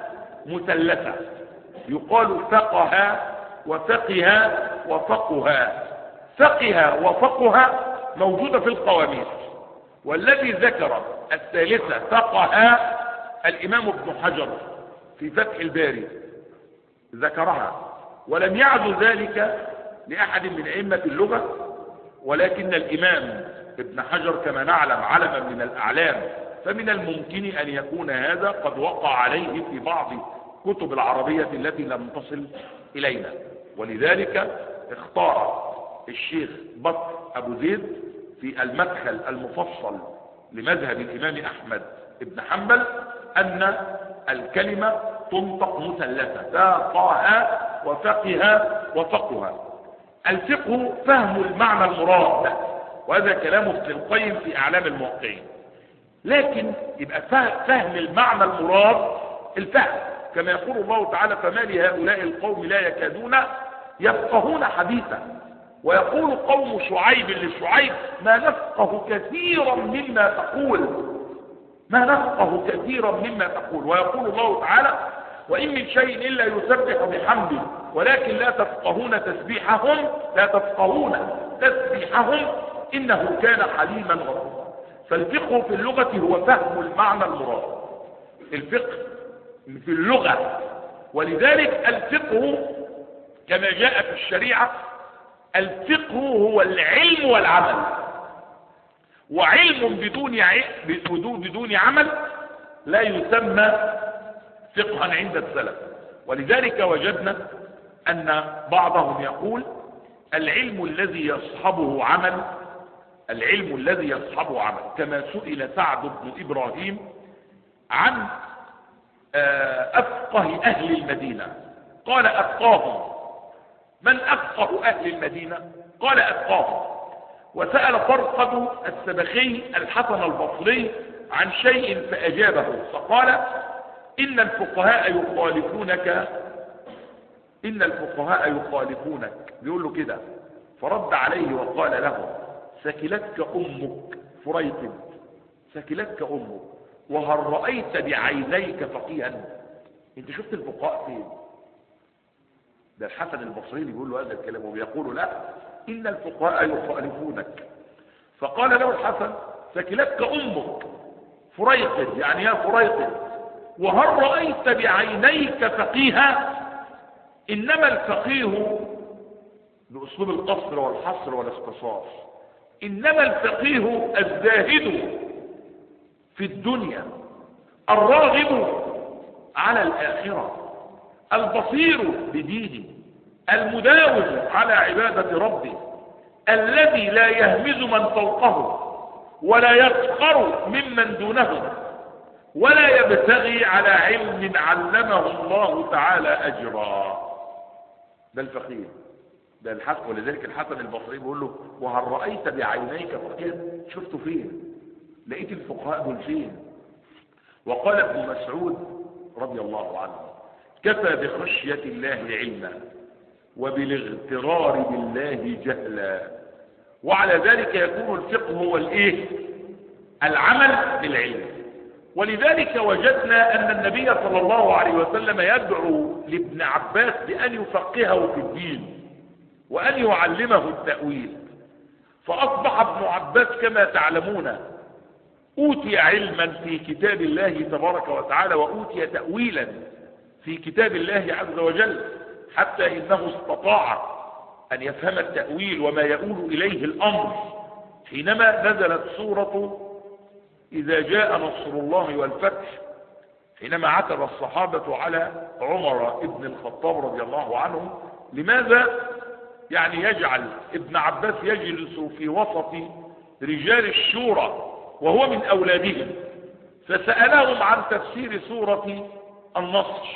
مثلثة، يقال فقه وفقه وفقه. فقه وفقه موجودة في القواميس، والذي ذكر الثالثة فقه الإمام ابن حجر في فتح الباري ذكرها، ولم يعد ذلك لأحد من أئمة اللغة، ولكن الإمام ابن حجر كما نعلم علما من الأعلام، فمن الممكن أن يكون هذا قد وقع عليه في بعض كتب العربية التي لم تصل إلينا. ولذلك اختار الشيخ بكر أبو زيد في المدخل المفصل لمذهب الإمام أحمد بن حنبل أن الكلمة تنطق مثلثة، فقه وفقه وفقه. الفقه فهم المعنى المراد، وهذا كلام ابن القيم في أعلام الموقعين. لكن يبقى فهم المعنى المراد الفهم، كما يقول الله تعالى فما لهؤلاء القوم لا يكادون يفقهون حديثا. ويقول قوم شعيب لشعيب ما نفقه كثيرا مما تقول، ما نفقه كثيرا مما تقول. ويقول الله تعالى وإن من شيء إلا يسبح بحمده ولكن لا تفقهون تسبيحهم لا تفقهون تسبيحهم إنه كان حليما غفورا. فالفقه في اللغة هو فهم المعنى المراد، الفقه في اللغة. ولذلك الفقه كما جاء في الشريعة، الفقه هو العلم والعمل، وعلم بدون بدون عمل لا يسمى فقها عند السلف. ولذلك وجدنا أن بعضهم يقول العلم الذي يصحبه عمل، العلم الذي يصحبه عمل، كما سئل سعد بن إبراهيم عن أفقه أهل المدينة قال أفقاهم. من أفقه أهل المدينة؟ قال أفقاهم. وسأل فرقد السبخي الحسن البصري عن شيء فأجابه فقال إن الفقهاء يخالفونك إن الفقهاء يخالفونك بيقول له كده، فرد عليه وقال له سكلتك أمك فريقد، سكلتك أمك، وهل رأيت بعينيك فقيها؟ انت شفت الفقهاء فين؟ ده الحسن البصري اللي بيقول له هذا الكلام، وبيقول لا إن الفقهاء يخالفونك. فقال له الحسن سكلتك أمك فريقد، يعني يا فريقد، وهل رأيت بعينيك فقيها؟ إنما الفقيه بأسلوب القصر والحصر والاختصاص، إنما الفقيه الزاهد في الدنيا الراغب على الآخرة البصير بدينه المداوم على عبادة ربه الذي لا يهمز من فوقه ولا يفخر ممن دونه ولا يبتغي على علم علمه الله تعالى أجرا. ده الفقيه، ده الحسن. ولذلك الحسن البصري بيقول له وهل رأيت بعينيك فقيها؟ شفته فين؟ لقيت الفقهاء دول فين؟ وقال ابن مسعود رضي الله عنه كفى بخشية الله علما وبالاغترار بالله جهلا. وعلى ذلك يكون الفقه هو الايه؟ العمل بالعلم. ولذلك وجدنا أن النبي صلى الله عليه وسلم يدعو لابن عباس بأن يفقهه في الدين وأن يعلمه التأويل، فأصبح ابن عباس كما تعلمون أوتي علما في كتاب الله تبارك وتعالى وأوتي تأويلا في كتاب الله عز وجل، حتى إنه استطاع أن يفهم التأويل وما يؤول إليه الأمر حينما نزلت سورة إذا جاء نصر الله والفتح، حينما عتب الصحابة على عمر ابن الخطاب رضي الله عنه لماذا يعني يجعل ابن عباس يجلس في وسط رجال الشورى وهو من أولادهم، فسألهم عن تفسير سورة النصر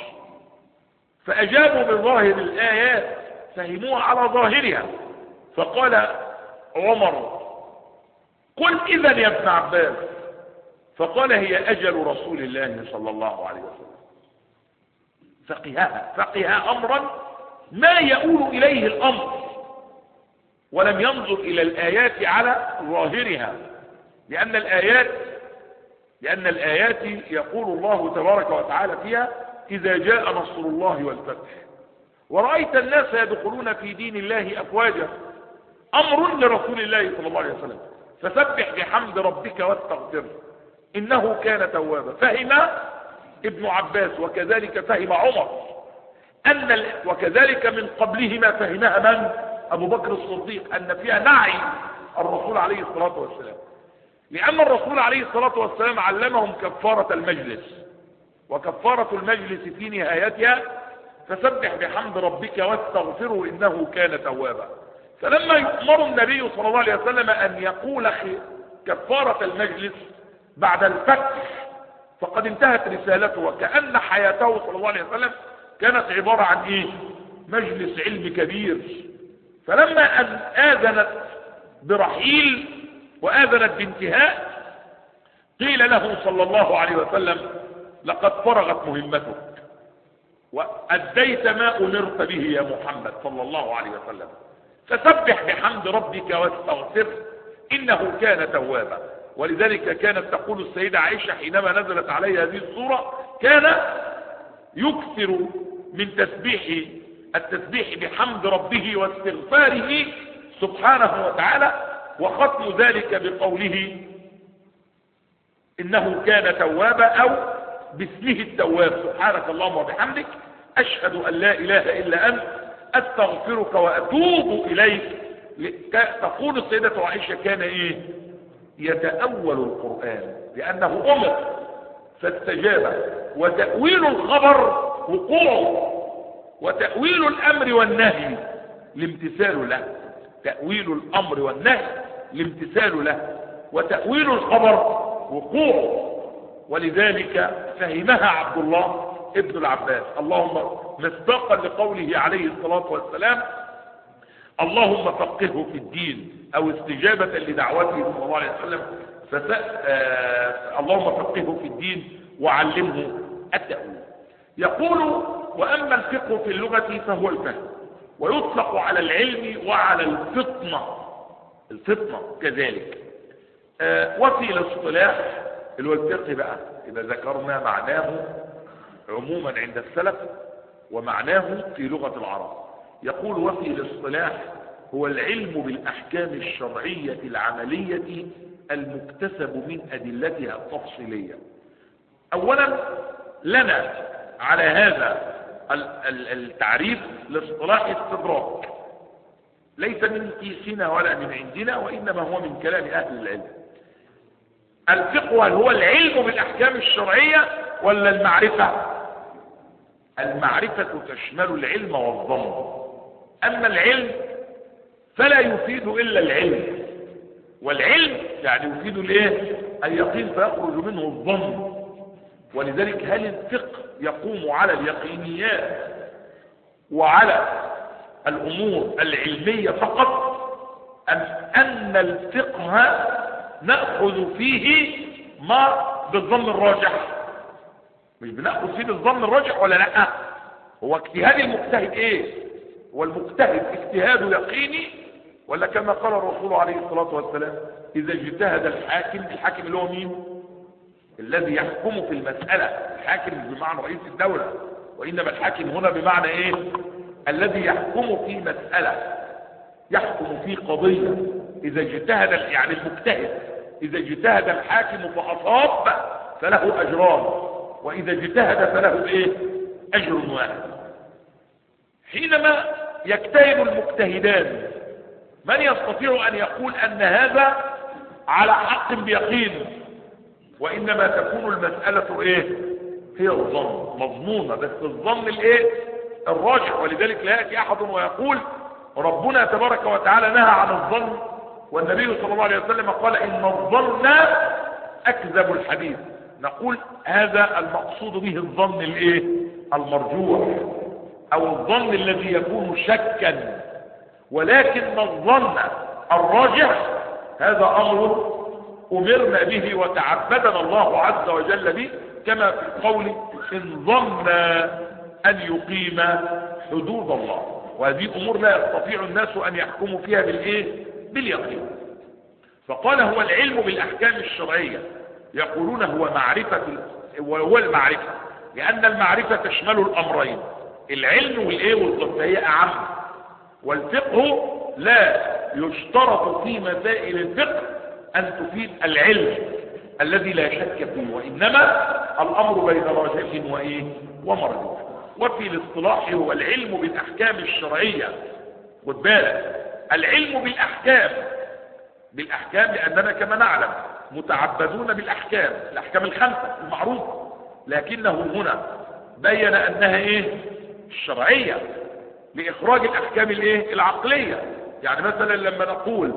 فأجابوا بظاهر الآيات فهموها على ظاهرها. فقال عمر قل إذن يا ابن عباس، فقال هي أجل رسول الله صلى الله عليه وسلم. فقهها فقه أمرا ما يؤول إليه الأمر، ولم ينظر إلى الآيات على ظاهرها، لأن الآيات لأن الآيات يقول الله تبارك وتعالى فيها إذا جاء نصر الله والفتح ورأيت الناس يدخلون في دين الله أفواجا، أمر لرسول الله صلى الله عليه وسلم، فسبح بحمد ربك واستغفره إنه كان توابا. فهم ابن عباس وكذلك فهم عمر أن ال... وكذلك من قبلهما فهمها من؟ أبو بكر الصديق، أن فيها نعي الرسول عليه الصلاة والسلام، لأن الرسول عليه الصلاة والسلام علمهم كفارة المجلس، وكفارة المجلس في نهايتها فسبح بحمد ربك واستغفره إنه كان توابا. فلما يؤمر النبي صلى الله عليه وسلم أن يقول كفارة المجلس بعد الفتح فقد انتهت رسالته، وكأن حياته صلى الله عليه وسلم كانت عبارة عن ايه؟ مجلس علم كبير. فلما أن آذنت برحيل وآذنت بانتهاء قيل له صلى الله عليه وسلم لقد فرغت مهمتك وأديت ما أمرت به يا محمد صلى الله عليه وسلم، فسبح بحمد ربك واستغفر إنه كان توابا. ولذلك كانت تقول السيدة عائشة حينما نزلت عليها هذه السورة كان يكثر من تسبيح التسبيح بحمد ربه واستغفاره سبحانه وتعالى، وختم ذلك بقوله إنه كان توابا أو باسمه التواب، سبحانك اللهم وبحمدك أشهد أن لا إله إلا أنت أستغفرك وأتوب إليك. تقول السيدة عائشة كان إيه؟ يتأول القرآن لأنه أمر فاستجاب، وتأويل الخبر وقوعه، وتأويل الأمر والنهي الامتثال له، تأويل الأمر والنهي الامتثال له، وتأويل الخبر وقوعه. ولذلك فهمها عبد الله ابن العباس، اللهم مصداقا لقوله عليه الصلاة والسلام اللهم فقهه في الدين، أو استجابة لدعوته صلى الله عليه وسلم فس... آه... اللهم فقهه في الدين وعلمه التأويل. يقول وأما الفقه في اللغة فهو الفهم، ويطلق على العلم وعلى الفطنة، الفطنة كذلك. آه... وفي الاصطلاح الفقه بقى إذا ذكرنا معناه عموما عند السلف ومعناه في لغة العرب، يقول وفي الاصطلاح هو العلم بالأحكام الشرعية العملية المكتسب من أدلتها التفصيلية. أولا لنا على هذا التعريف الاصطلاح استدراك، ليس من كيسنا ولا من عندنا، وإنما هو من كلام أهل العلم. الفقه هل هو العلم بالأحكام الشرعية ولا المعرفة؟ المعرفة تشمل العلم والظن، أما العلم فلا يفيد إلا العلم، والعلم يعني يفيد الايه؟ اليقين، فيخرج منه الظن. ولذلك هل الفقه يقوم على اليقينيات وعلى الأمور العلمية فقط، أم أن الفقه نأخذ فيه ما بالظن الراجح؟ مش بنأخذ فيه بالظن الراجح ولا لا؟ هو اجتهاد المجتهد ايه؟ والمجتهد اجتهاد يقيني، ولا كما قال الرسول عليه الصلاة والسلام إذا اجتهد الحاكم، الحاكم اللي هو مين؟ الذي يحكم في المسألة، الحاكم بمعنى رئيس الدولة، وإنما الحاكم هنا بمعنى ايه؟ الذي يحكم في مسألة، يحكم في قضية. إذا اجتهد يعني المجتهد إذا اجتهد الحاكم فأصاب فله أجران، وإذا اجتهد فله ايه؟ أجر واحد. حينما يجتهد المجتهدان من يستطيع أن يقول أن هذا على حق بيقين؟ وإنما تكون المسألة ايه؟ هي الظن، مظنونة، بس الظن الايه؟ الراجح. ولذلك لا يأتي أحد ويقول ربنا تبارك وتعالى نهى عن الظن، والنبي صلى الله عليه وسلم قال إن الظن أكذب الحديث. نقول هذا المقصود به الظن الايه؟ المرجوح، أو الظن الذي يكون شكا، ولكن الظن الراجح هذا أمر أمرنا به وتعبدنا الله عز وجل به، كما في قول إن ظن أن يقيم حدود الله. وهذه أمور لا يستطيع الناس أن يحكموا فيها بالإيه؟ باليقين. فقال هو العلم بالأحكام الشرعية، يقولون هو معرفة، وهو المعرفة لأن المعرفة تشمل الأمرين، العلم والإيه والضبط، فهي أعم. والفقه لا يشترط في مسائل الفقه أن تفيد العلم الذي لا شك فيه، وإنما الأمر بين راجح وإيه ومرجوح. وفي الاصطلاح هو العلم بالأحكام الشرعية. خد بالك، العلم بالأحكام، بالأحكام لأننا كما نعلم متعبدون بالأحكام، الأحكام الخمسة المعروفة، لكنه هنا بين أنها إيه الشرعية لإخراج الأحكام الإيه العقلية. يعني مثلا لما نقول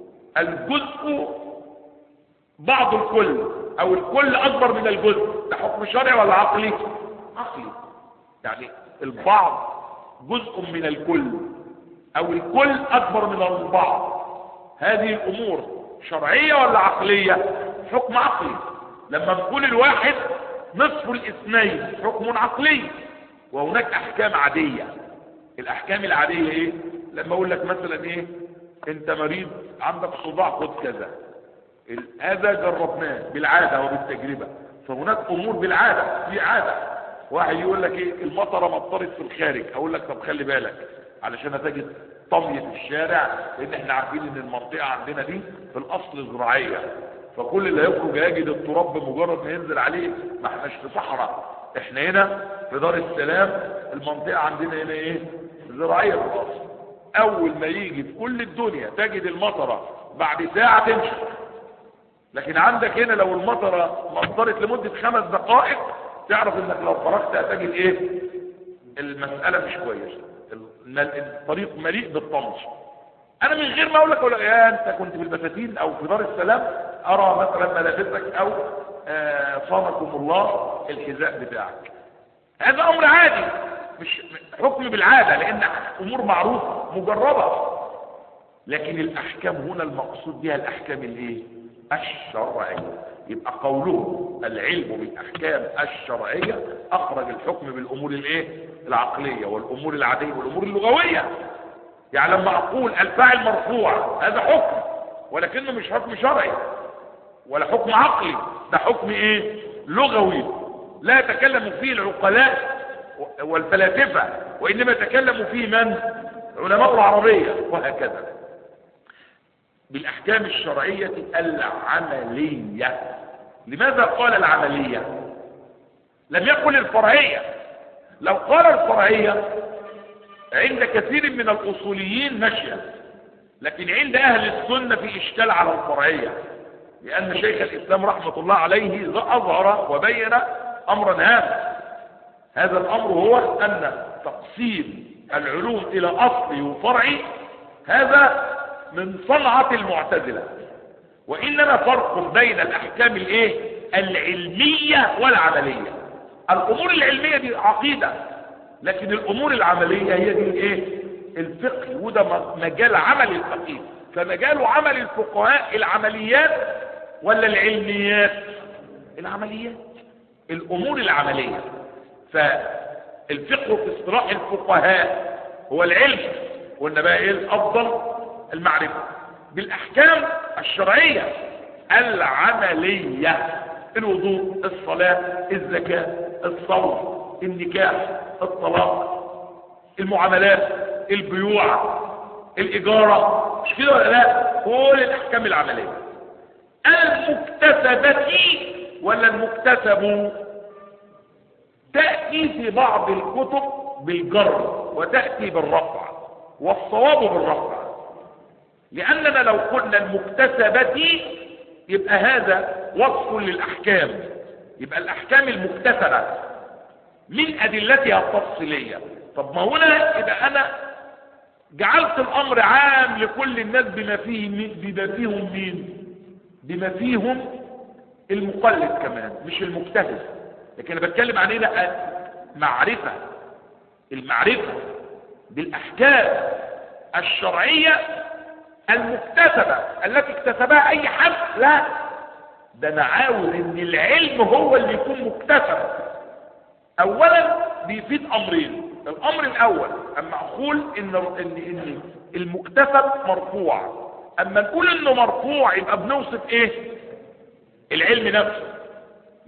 الجزء بعض الكل أو الكل أكبر من الجزء، ده حكم شرعي ولا عقلي؟ عقلي. يعني البعض جزء من الكل أو الكل أكبر من البعض، هذه الأمور شرعية ولا عقلية؟ حكم عقلي. لما نقول الواحد نصف الاثنين حكم عقلي. وهناك أحكام عادية. الأحكام العادية إيه؟ لما أقول لك مثلا إيه أنت مريض عندك صداع خد كذا، هذا جربناه بالعادة وبالتجربة. فهناك أمور بالعادة، في عادة. واحد يقول لك إيه المطرة مطرت في الخارج، أقول لك طب خلي بالك علشان هتجد طمية في الشارع، لأن احنا عارفين ان المنطقة عندنا دي في الأصل زراعية، فكل اللي يخرج يجد التراب بمجرد ما ينزل عليه. ما احناش في صحراء، احنا هنا في دار السلام، المنطقة عندنا هنا ايه زراعية في الأصل. أول ما يجي في كل الدنيا تجد المطرة بعد ساعة تمشي، لكن عندك هنا لو المطرة مطرت لمدة خمس دقائق تعرف انك لو خرجت هتجد ايه المسألة مش كويسة، الطريق مليء بالطمس. انا من غير ما اقول لك اقول لك يا انت كنت في البساتين او في دار السلام ارى مثلا ملابسك او آه صانكم الله الحذاء بتاعك. هذا امر عادي، مش حكم بالعاده، لان امور معروفه مجربه. لكن الاحكام هنا المقصود بها الاحكام الايه الشرعيه. يبقى قوله العلم بالاحكام الشرعيه اخرج الحكم بالامور الايه العقليه والامور العاديه والامور اللغويه. يعني لما اقول الفاعل مرفوع هذا حكم، ولكنه مش حكم شرعي ولا حكم عقلي، ده حكم ايه لغوي لا يتكلم فيه العقلاء والفلاسفه، وانما يتكلم فيه من علماء العربيه، وهكذا. بالاحكام الشرعيه العمليه. لماذا قال العمليه؟ لم يقل الفرعيه. لو قال الفرعيه عند كثير من الاصوليين ماشيه، لكن عند اهل السنه في اشكال على الفرعيه، لان شيخ الاسلام رحمه الله عليه اظهر وبين امرا هذا. هذا الامر هو ان تقسيم العلوم الى اصلي وفرعي هذا من صنعه المعتزله، وانما فرق بين الاحكام الايه العلميه والعمليه. الامور العلميه دي عقيده، لكن الامور العمليه هي دي الايه الفقه، وده مجال عمل الفقيه. فمجال عمل الفقهاء العمليات ولا العلميات؟ العمليات، الامور العمليه. فالفقه في اصطلاح الفقهاء هو العلم، قلنا بقى ايه الافضل المعرفه. بالاحكام الشرعيه العمليه، الوضوء، الصلاه، الزكاه، الصوم، النكاح، الطلاق، المعاملات، البيوع، الاجاره، مش كده ولا لا؟ كل الاحكام العمليه. المكتسبه ولا المكتسب؟ تاتي في بعض الكتب بالجر وتاتي بالرفع، والصواب بالرفع، لاننا لو قلنا المكتسبه يبقى هذا وصف للاحكام، يبقى الاحكام المكتسبه من ادلتها التفصيليه. طب ما هنا يبقى انا جعلت الامر عام لكل الناس بما فيه بما فيهم مين؟ بما فيهم المقلد كمان، مش المجتهد. لكن انا بتكلم عن هنا معرفه، المعرفه بالاحكام الشرعيه المكتسبه التي اكتسبها اي حد. لا، ده انا عاوز ان العلم هو اللي يكون مكتسب. اولا بيفيد امرين. الامر الاول اما اقول ان ان ان المكتسب مرفوع، اما نقول انه مرفوع يبقى بنوصف ايه العلم نفسه.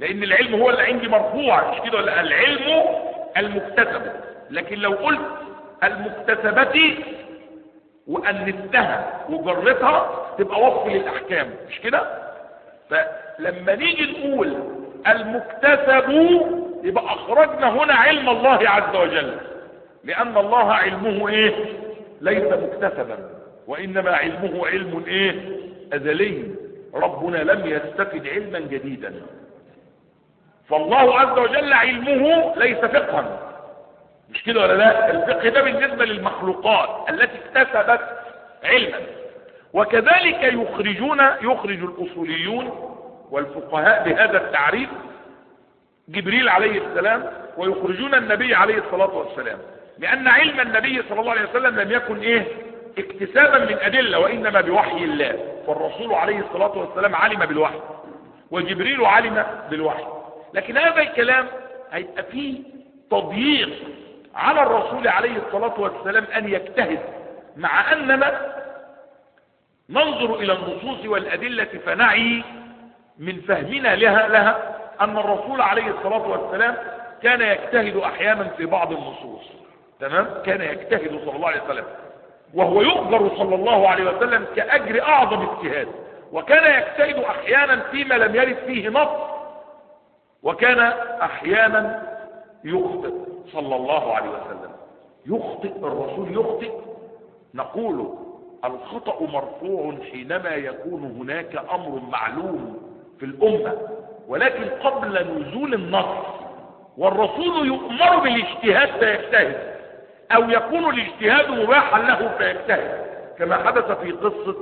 لان العلم هو اللي عندي مرفوع، مش كده ولا؟ العلم المكتسب. لكن لو قلت المكتسبة وأنثتها وجرتها تبقى وصف للأحكام، مش كده؟ فلما نيجي نقول المكتسب يبقى أخرجنا هنا علم الله عز وجل، لأن الله علمه إيه؟ ليس مكتسبا، وإنما علمه علم إيه؟ أزلي. ربنا لم يستفد علما جديدا، فالله عز وجل علمه ليس فقها، مش كده ولا لا؟ الفقه ده بالنسبة للمخلوقات التي اكتسبت علما. وكذلك يخرجون يخرج الأصوليون والفقهاء بهذا التعريف جبريل عليه السلام، ويخرجون النبي عليه الصلاة والسلام، لأن علم النبي صلى الله عليه وسلم لم يكن إيه؟ اكتسابا من أدلة، وإنما بوحي الله. فالرسول عليه الصلاة والسلام علم بالوحي، وجبريل علم بالوحي. لكن هذا الكلام هيبقى فيه تضييق على الرسول عليه الصلاة والسلام أن يجتهد، مع أننا ننظر إلى النصوص والأدلة فنعي من فهمنا لها لها أن الرسول عليه الصلاة والسلام كان يجتهد أحيانا في بعض النصوص، تمام؟ كان يجتهد صلى الله عليه وسلم، وهو يؤجر صلى الله عليه وسلم كأجر أعظم اجتهاد. وكان يجتهد أحيانا فيما لم يرد فيه نص، وكان أحيانا يخطئ صلى الله عليه وسلم. يخطئ الرسول، يخطئ. نقول الخطأ مرفوع حينما يكون هناك أمر معلوم في الأمة، ولكن قبل نزول النص، والرسول يؤمر بالاجتهاد فيجتهد، أو يكون الاجتهاد مباحا له فيجتهد، كما حدث في قصة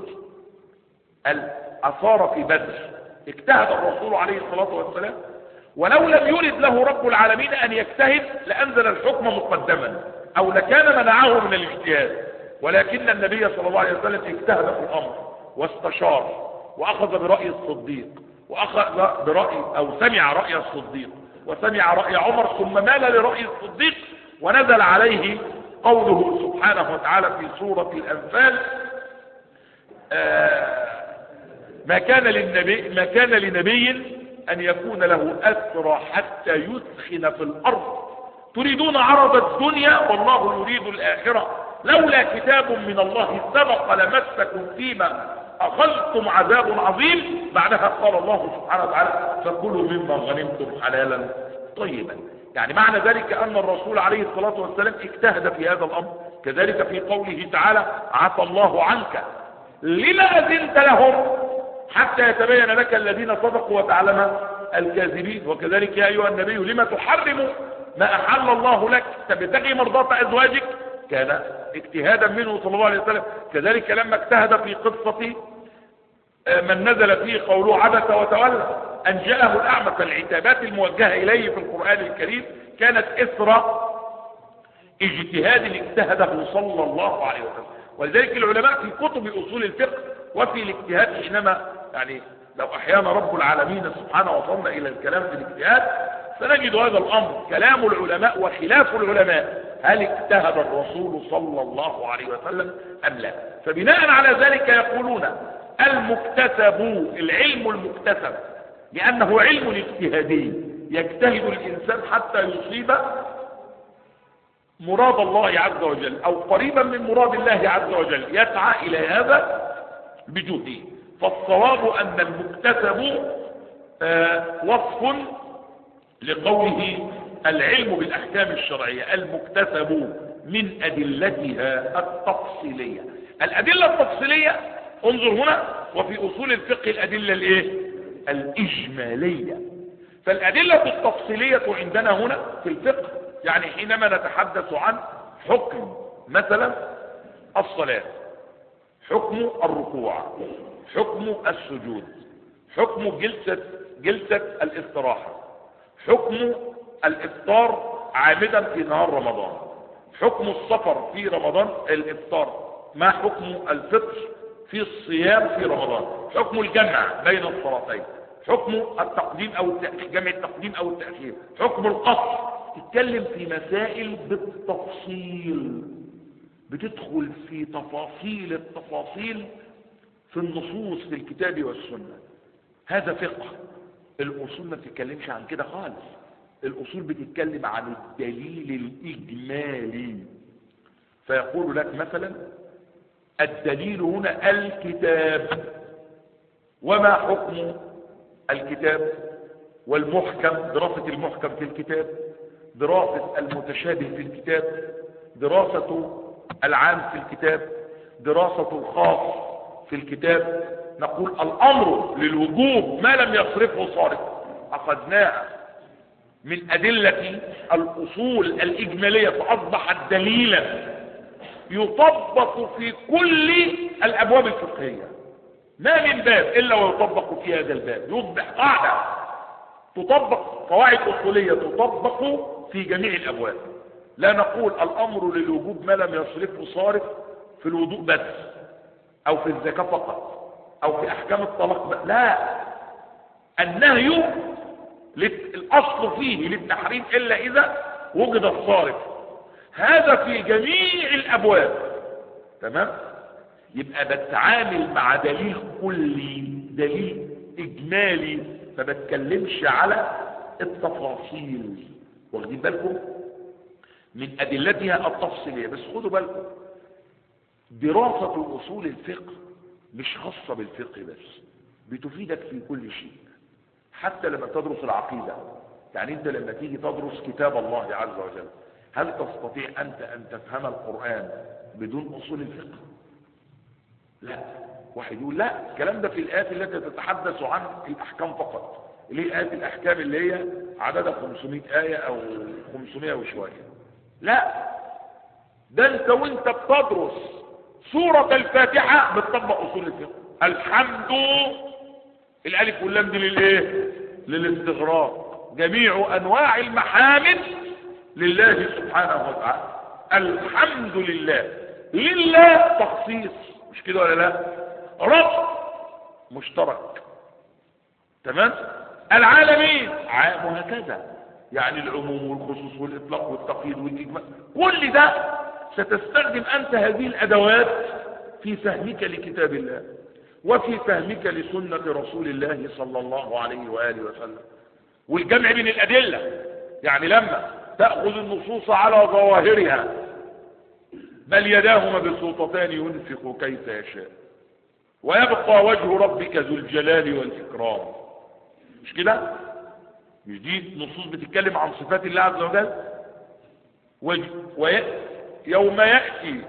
الأسارة في بدر. اجتهد الرسول عليه الصلاة والسلام، ولو لم يرد له رب العالمين أن يجتهد لأنزل الحكم مقدما، أو لكان منعه من الاجتهاد. ولكن النبي صلى الله عليه وسلم اجتهد في الأمر واستشار، وأخذ برأي الصديق، وأخذ برأي أو سمع رأي الصديق، وسمع رأي عمر، ثم مال لرأي الصديق، ونزل عليه قوله سبحانه وتعالى في سورة الأنفال: آه ما كان للنبي ما كان لنبي أن يكون له أسرى حتى يثخن في الأرض تريدون عرض الدنيا والله يريد الآخرة لولا كتاب من الله سبق لمسكم فيما أخذتم عذاب عظيم. بعدها قال الله سبحانه وتعالى: فكلوا مما غنمتم حلالا طيبا. يعني معنى ذلك أن الرسول عليه الصلاة والسلام اجتهد في هذا الأمر. كذلك في قوله تعالى: عفى الله عنك لما أذنت لهم حتى يتبين لك الذين صدقوا وتعلم الكاذبين. وكذلك يا أيها النبي لما تحرم ما أحل الله لك تبتغي مرضات أزواجك، كان اجتهادا منه صلى الله عليه وسلم. كذلك لما اجتهد في قصة من نزل فيه قوله عبس وتولى أن جاءه الأعمى، فالعتابات الموجهة إليه في القرآن الكريم كانت إثر اجتهاد اجتهده صلى الله عليه وسلم. ولذلك العلماء في كتب أصول الفقه وفي الاجتهاد، حينما يعني لو أحيانا رب العالمين سبحانه وصلنا إلى الكلام في الاجتهاد سنجد هذا الأمر كلام العلماء وخلاف العلماء، هل اجتهد الرسول صلى الله عليه وسلم أم لا؟ فبناء على ذلك يقولون المكتسب، العلم المكتسب، لأنه علم اجتهادي يجتهد الإنسان حتى يصيب مراد الله عز وجل أو قريبا من مراد الله عز وجل، يسعى إلى هذا بجهده. فالصواب أن المكتسب آه وصف لقوله العلم بالأحكام الشرعية المكتسب من أدلتها التفصيلية. الأدلة التفصيلية انظر هنا، وفي أصول الفقه الأدلة الإيه؟ الإجمالية. فالأدلة التفصيلية عندنا هنا في الفقه يعني حينما نتحدث عن حكم مثلا الصلاة، حكم الركوع، حكم السجود، حكم جلسة جلسة الاستراحة، حكم الإفطار عامدا في نهار رمضان، حكم السفر في رمضان الإفطار، ما حكم الفطر في الصيام في رمضان، حكم الجمع بين الصلاتين، حكم التقديم أو التأخير، جمع التقديم أو التأخير، حكم القصر. تتكلم في مسائل بالتفصيل، بتدخل في تفاصيل التفاصيل في النصوص في الكتاب والسنة. هذا فقه الأصول ما بتتكلمش عن كده خالص. الأصول بتتكلم عن الدليل الإجمالي. فيقول لك مثلا الدليل هنا الكتاب. وما حكم الكتاب؟ والمحكم، دراسة المحكم في الكتاب، دراسة المتشابه في الكتاب، دراسة العام في الكتاب، دراسة الخاص في الكتاب. نقول الأمر للوجوب ما لم يصرفه صارف، أخذناها من أدلة الأصول الإجمالية فأصبحت دليلا يطبق في كل الأبواب الفقهية. ما من باب إلا ويطبق في هذا الباب، يصبح قاعدة تطبق، قواعد أصولية تطبق في جميع الأبواب. لا نقول الأمر للوجوب ما لم يصرفه صارف في الوضوء بس، أو في الزكاة فقط، أو في أحكام الطلاق بس. لا، النهي الأصل فيه للتحريم إلا إذا وجد الصارف. هذا في جميع الأبواب. تمام؟ يبقى بتعامل مع دليل كلي، دليل إجمالي، ما بتكلمش على التفاصيل. واخدين بالكم من أدلتها التفصيلية. بس خدوا بالكم، دراسة أصول الفقه مش خاصة بالفقه بس، بتفيدك في كل شيء. حتى لما تدرس العقيدة، يعني انت لما تيجي تدرس كتاب الله عز وجل، هل تستطيع انت ان تفهم القرآن بدون اصول الفقه؟ لا. واحد يقول لا، الكلام ده في الآيات التي تتحدث عن الأحكام فقط، اللي هي آيات الأحكام اللي هي عددها خمسمائة آية أو خمسمائة وشوية. لا، ده انت وانت بتدرس سورة الفاتحة بتطبق أصول الفقه. الحمد، الألف واللام دي للإيه؟ للاستغراق. جميع أنواع المحامد لله سبحانه وتعالى. الحمد لله، لله تخصيص، مش كده ولا لا؟ رب مشترك. تمام؟ العالمين عام، وهكذا. يعني العموم والخصوص والإطلاق والتقييد والإجماع، كل ده ستستخدم أنت هذه الأدوات في فهمك لكتاب الله وفي فهمك لسنة رسول الله صلى الله عليه وآله وسلم، والجمع بين الأدلة. يعني لما تأخذ النصوص على ظواهرها، بل يداه مبسوطتان ينفق كيف يشاء ويبقى وجه ربك ذو الجلال والإكرام. مش كده؟ مش دي نصوص بتتكلم عن صفات الله عز وجل؟ ويوم يأتي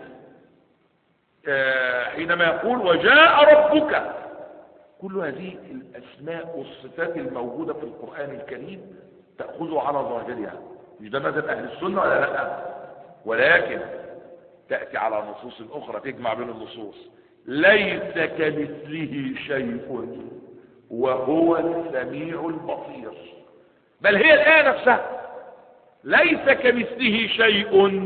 آه حينما يقول وجاء ربك، كل هذه الأسماء والصفات الموجودة في القرآن الكريم تأخذ على ظاهرها. مش ده مذهب أهل السنة ولا لا؟ ولكن تأتي على نصوص أخرى تجمع بين النصوص. ليس كمثله شيء وهو السميع البصير. بل هي الآية نفسها ليس كمثله شيء،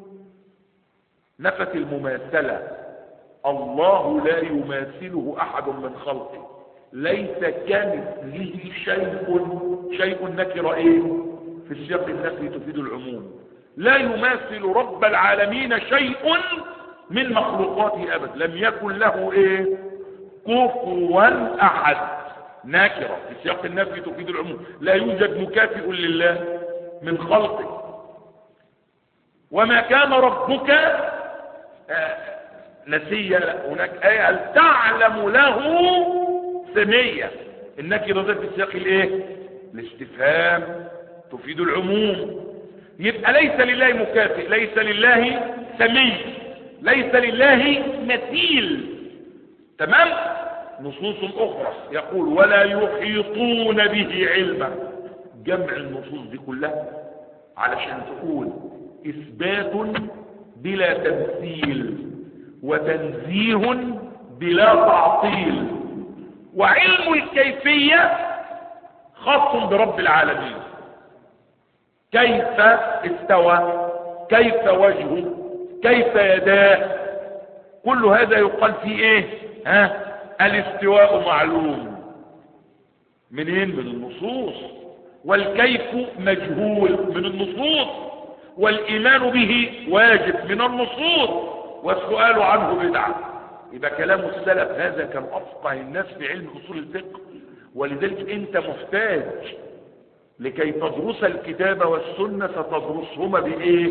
نفت المماثلة. الله لا يماثله أحد من خلقه. ليس كمثله شيء، شيء نكرة ايه في السياق النفي تفيد العموم. لا يماثل رب العالمين شيء من مخلوقاته أبدا. لم يكن له ايه كفوا أحد، ناكرة في سياق النفي تفيد العموم. لا يوجد مكافئ لله من خلقه. وما كان ربك آه نسيا. هناك آية هل تعلم له سمية. النكرة ده في سياق الايه الاستفهام تفيد العموم. يبقى ليس لله مكافئ، ليس لله سمي، ليس لله مثيل. تمام؟ نصوص أخرى يقول ولا يحيطون به علما. جمع النصوص دي كلها علشان تقول إثبات بلا تمثيل، وتنزيه بلا تعطيل، وعلم الكيفية خاص برب العالمين. كيف استوى، كيف وجهه، كيف يداه، كل هذا يقال فيه ايه؟ ها؟ الاستواء معلوم. منين؟ من النصوص. والكيف مجهول من النصوص. والإيمان به واجب من النصوص. والسؤال عنه بدعة. يبقى كلام السلف هذا كان أفقه الناس في علم أصول الفقه، ولذلك انت محتاج لكي تدرس الكتاب والسنة ستدرسهما بايه؟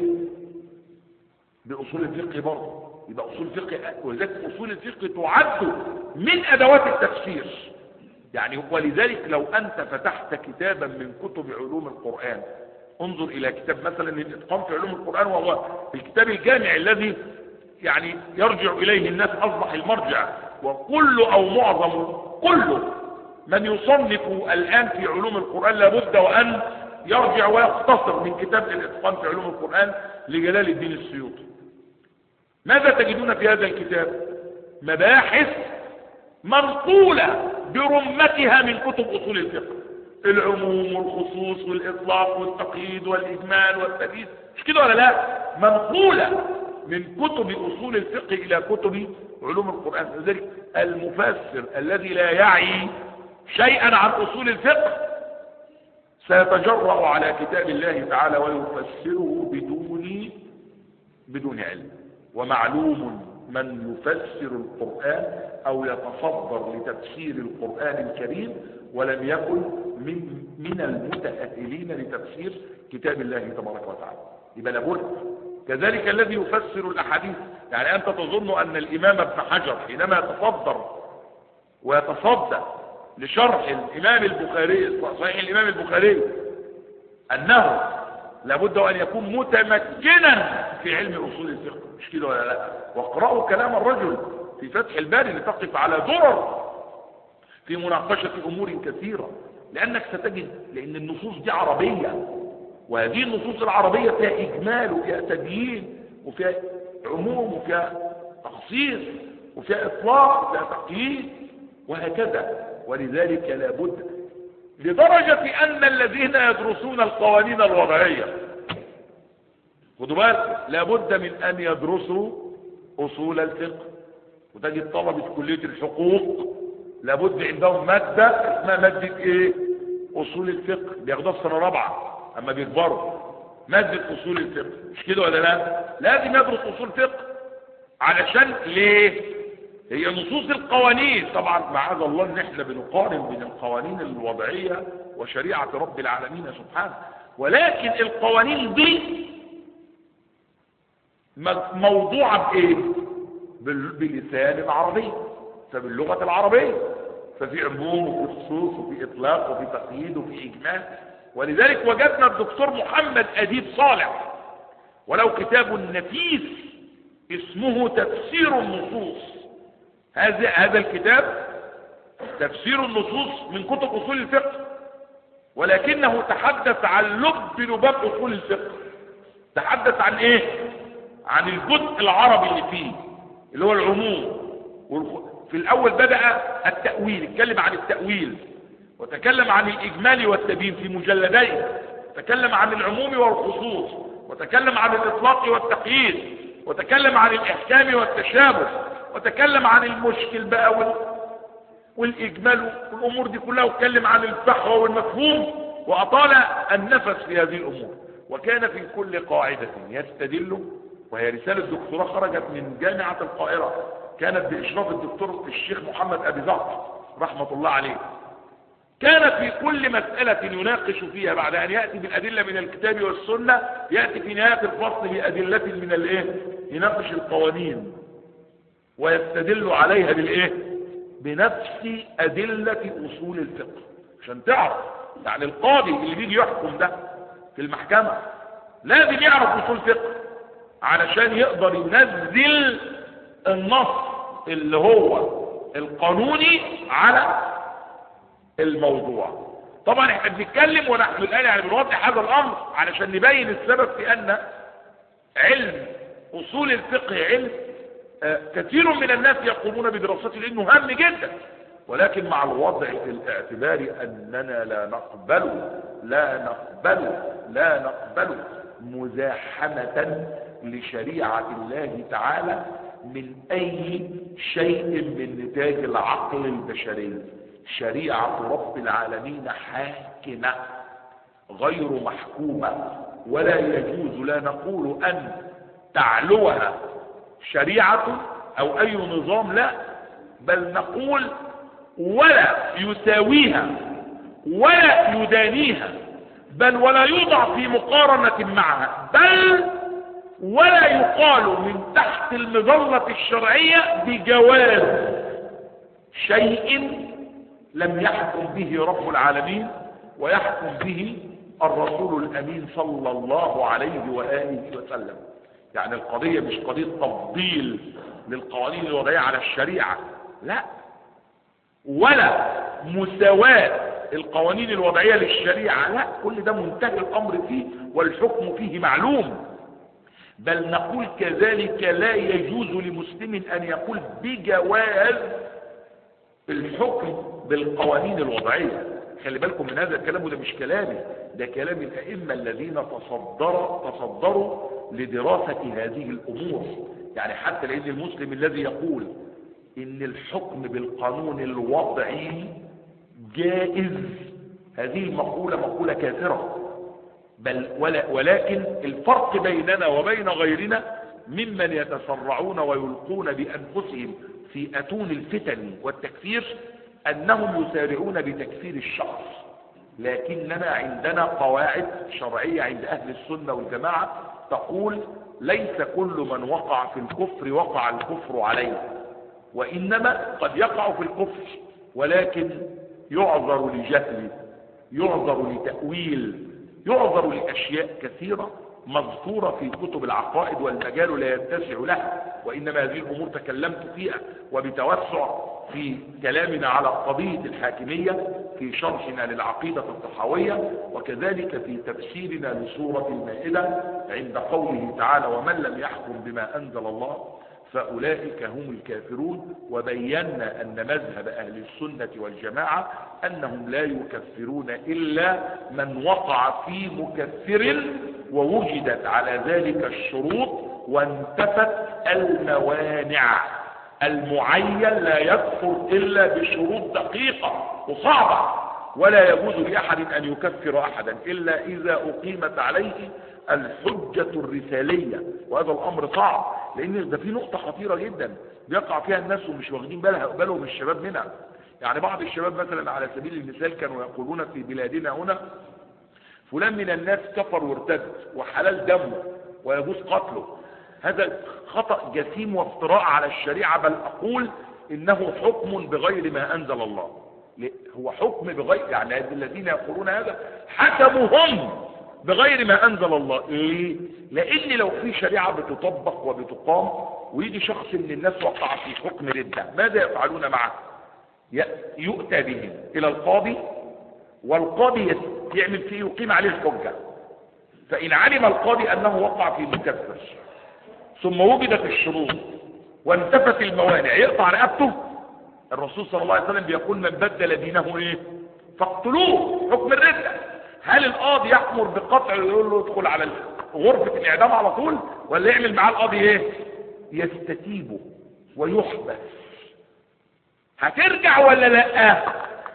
باصول الفقه برضه. يبقى اصول الفقه، ولذلك اصول الفقه تعد من ادوات التفسير يعني. ولذلك لو انت فتحت كتابا من كتب علوم القرآن، انظر الى كتاب مثلا الاتقان في علوم القرآن، وهو الكتاب الجامع الذي يعني يرجع اليه الناس، اصبح المرجع، وكل او معظم كل من يصنف الان في علوم القرآن لابد وان يرجع ويختصر من كتاب الاتقان في علوم القرآن لجلال الدين السيوطي. ماذا تجدون في هذا الكتاب؟ مباحث منقولة برمتها من كتب اصول الفقه، العموم والخصوص والاطلاق والتقييد والاجمال والتمييز، مش كده ولا لا؟ منقولة من كتب اصول الفقه الى كتب علوم القرآن. لذلك المفسر الذي لا يعي شيئا عن اصول الفقه سيتجرأ على كتاب الله تعالى ويفسره بدون بدون علم. ومعلوم من يفسر القرآن او يتصدر لتفسير القرآن الكريم ولم يكن من من المتأهلين لتفسير كتاب الله تبارك وتعالى، يبقى لابد. كذلك الذي يفسر الاحاديث، يعني انت تظن ان الامام ابن حجر حينما يتصدر ويتصدى لشرح الامام البخاري صحيح الامام البخاري انه لابد ان يكون متمكنا في علم اصول الفقه، مش كده ولا لا؟ واقرأوا كلام الرجل في فتح الباري لتقف على درر في مناقشة امور كثيرة، لانك ستجد لان النصوص دي عربية، وهذه النصوص العربية فيها اجمال وفيها تبيين وفيها عموم وفيها تخصيص وفيها اطلاق وفيها تقييد وهكذا. ولذلك لابد، لدرجة ان الذين يدرسون القوانين الوضعية خدوا بالك لابد من ان يدرسوا اصول الفقه. وتجد طلبة كلية الحقوق لابد عندهم مادة اسمها مادة ايه؟ اصول الفقه، بياخدوها في سنة رابعة اما بيكبروا، مادة اصول الفقه، مش كده ولا لا؟ لازم يدرس اصول فقه. علشان ليه؟ هي نصوص القوانين طبعا معاذ الله ان احنا بنقارن بين القوانين الوضعية وشريعة رب العالمين سبحانه، ولكن القوانين دي موضوعة بايه؟ بلسان العربي، فباللغة العربية، ففي عموم وفي خصوص وفي اطلاق وفي تقييد وفي اجمال. ولذلك وجدنا الدكتور محمد اديب صالح ولو كتاب نفيس اسمه تفسير النصوص. هذا هذا الكتاب تفسير النصوص من كتب اصول الفقه، ولكنه تحدث عن لب لباب اصول الفقه. تحدث عن ايه؟ عن الجزء العربي اللي فيه اللي هو العموم. في الاول بدأ التأويل، اتكلم عن التأويل وتكلم عن الاجمال والتبيين في مجلدين، تكلم عن العموم والخصوص، وتكلم عن الاطلاق والتقييد، وتكلم عن الاحكام والتشابه، وتكلم عن المشكل بقى وال... والاجمال والامور دي كلها، واتكلم عن الفحوى والمفهوم، واطال النفس في هذه الامور. وكان في كل قاعدة يستدل، وهي رسالة دكتوراه خرجت من جامعة القاهرة، كانت بإشراف الدكتور الشيخ محمد أبي زهر رحمة الله عليه. كان في كل مسألة يناقش فيها بعد أن يأتي بالأدلة من الكتاب والسنة، يأتي في نهاية الفصل بأدلة من الإيه؟ يناقش القوانين ويستدل عليها بالإيه؟ بنفس أدلة أصول الفقه، عشان تعرف يعني القاضي اللي بيجي يحكم ده في المحكمة لازم يعرف أصول فقه علشان يقدر ينزل النص اللي هو القانوني على الموضوع. طبعا احنا بنتكلم ونحن الان يعني بنوضح هذا الامر علشان نبين السبب في ان علم اصول الفقه علم آه كثير من الناس يقومون بدراسته لانه هام جدا، ولكن مع الوضع في الاعتبار اننا لا نقبل لا نقبل لا نقبل مزاحمة لشريعة الله تعالى من اي شيء من نتاج العقل البشري. شريعة رب العالمين حاكمة غير محكومة، ولا يجوز، لا نقول ان تعلوها شريعة او اي نظام، لا، بل نقول ولا يساويها ولا يدانيها، بل ولا يوضع في مقارنة معها، بل ولا يقال من تحت المظلة الشرعية بجواز شيء لم يحكم به رب العالمين ويحكم به الرسول الأمين صلى الله عليه وآله وسلم. يعني القضية مش قضية تفضيل للقوانين الوضعية على الشريعة، لا، ولا مساواة القوانين الوضعية للشريعة، لا، كل ده منتهي الأمر فيه والحكم فيه معلوم. بل نقول كذلك لا يجوز لمسلم أن يقول بجواز الحكم بالقوانين الوضعية. خلي بالكم من هذا الكلام، وده مش كلامي، ده كلام الأئمة الذين تصدروا تصدروا لدراسة هذه الأمور. يعني حتى لأن المسلم الذي يقول إن الحكم بالقانون الوضعي جائز، هذه المقولة مقولة كافرة. بل ولا ولكن الفرق بيننا وبين غيرنا ممن يتسرعون ويلقون بأنفسهم في أتون الفتن والتكفير أنهم يسارعون بتكفير الشخص، لكننا عندنا قواعد شرعية عند أهل السنة والجماعة تقول ليس كل من وقع في الكفر وقع الكفر عليه، وإنما قد يقع في الكفر ولكن يعذر لجهل، يعذر لتأويل، يعذر لأشياء كثيرة مذكورة في كتب العقائد، والمجال لا يتسع لها، وإنما هذه الأمور تكلمت فيها وبتوسع في كلامنا على قضية الحاكمية في شرحنا للعقيدة الطحاوية، وكذلك في تفسيرنا لسورة المائدة عند قوله تعالى ومن لم يحكم بما أنزل الله فأولئك هم الكافرون. وبينا أن مذهب أهل السنة والجماعة أنهم لا يكفرون إلا من وقع في مكفر ووجدت على ذلك الشروط وانتفت الموانع. المعين لا يكفر إلا بشروط دقيقة وصعبة، ولا يجوز لأحد أن يكفر أحدا إلا إذا أقيمت عليه الحجة الرسالية، وهذا الأمر صعب، لأن ده في نقطة خطيرة جدا بيقع فيها الناس ومش واخدين بالهم الشباب منها. يعني بعض الشباب مثلا على سبيل المثال كانوا يقولون في بلادنا هنا فلان من الناس كفر وارتد وحلال دمه ويجوز قتله. هذا خطأ جسيم وافتراء على الشريعة، بل أقول إنه حكم بغير ما أنزل الله. هو حكم بغير، يعني الذين يقولون هذا حكموا هم بغير ما أنزل الله. ليه؟ لأن لو في شريعة بتطبق وبتقام ويجي شخص من الناس وقع في حكم ردة، ماذا يفعلون معه؟ يؤتى به إلى القاضي، والقاضي يعمل فيه يقيم عليه الحجة. فإن علم القاضي أنه وقع في مكفر ثم وجدت الشروط وانتفت الموانع يقطع رقبته. الرسول صلى الله عليه وسلم بيقول من بدل دينه ايه فاقتلوه، حكم الردة. هل القاضي يأمر بقطع ويقول له ادخل على غرفة الإعدام على طول، ولا يعمل معاه القاضي ايه؟ يستتيبه ويحبس. هترجع ولا لا؟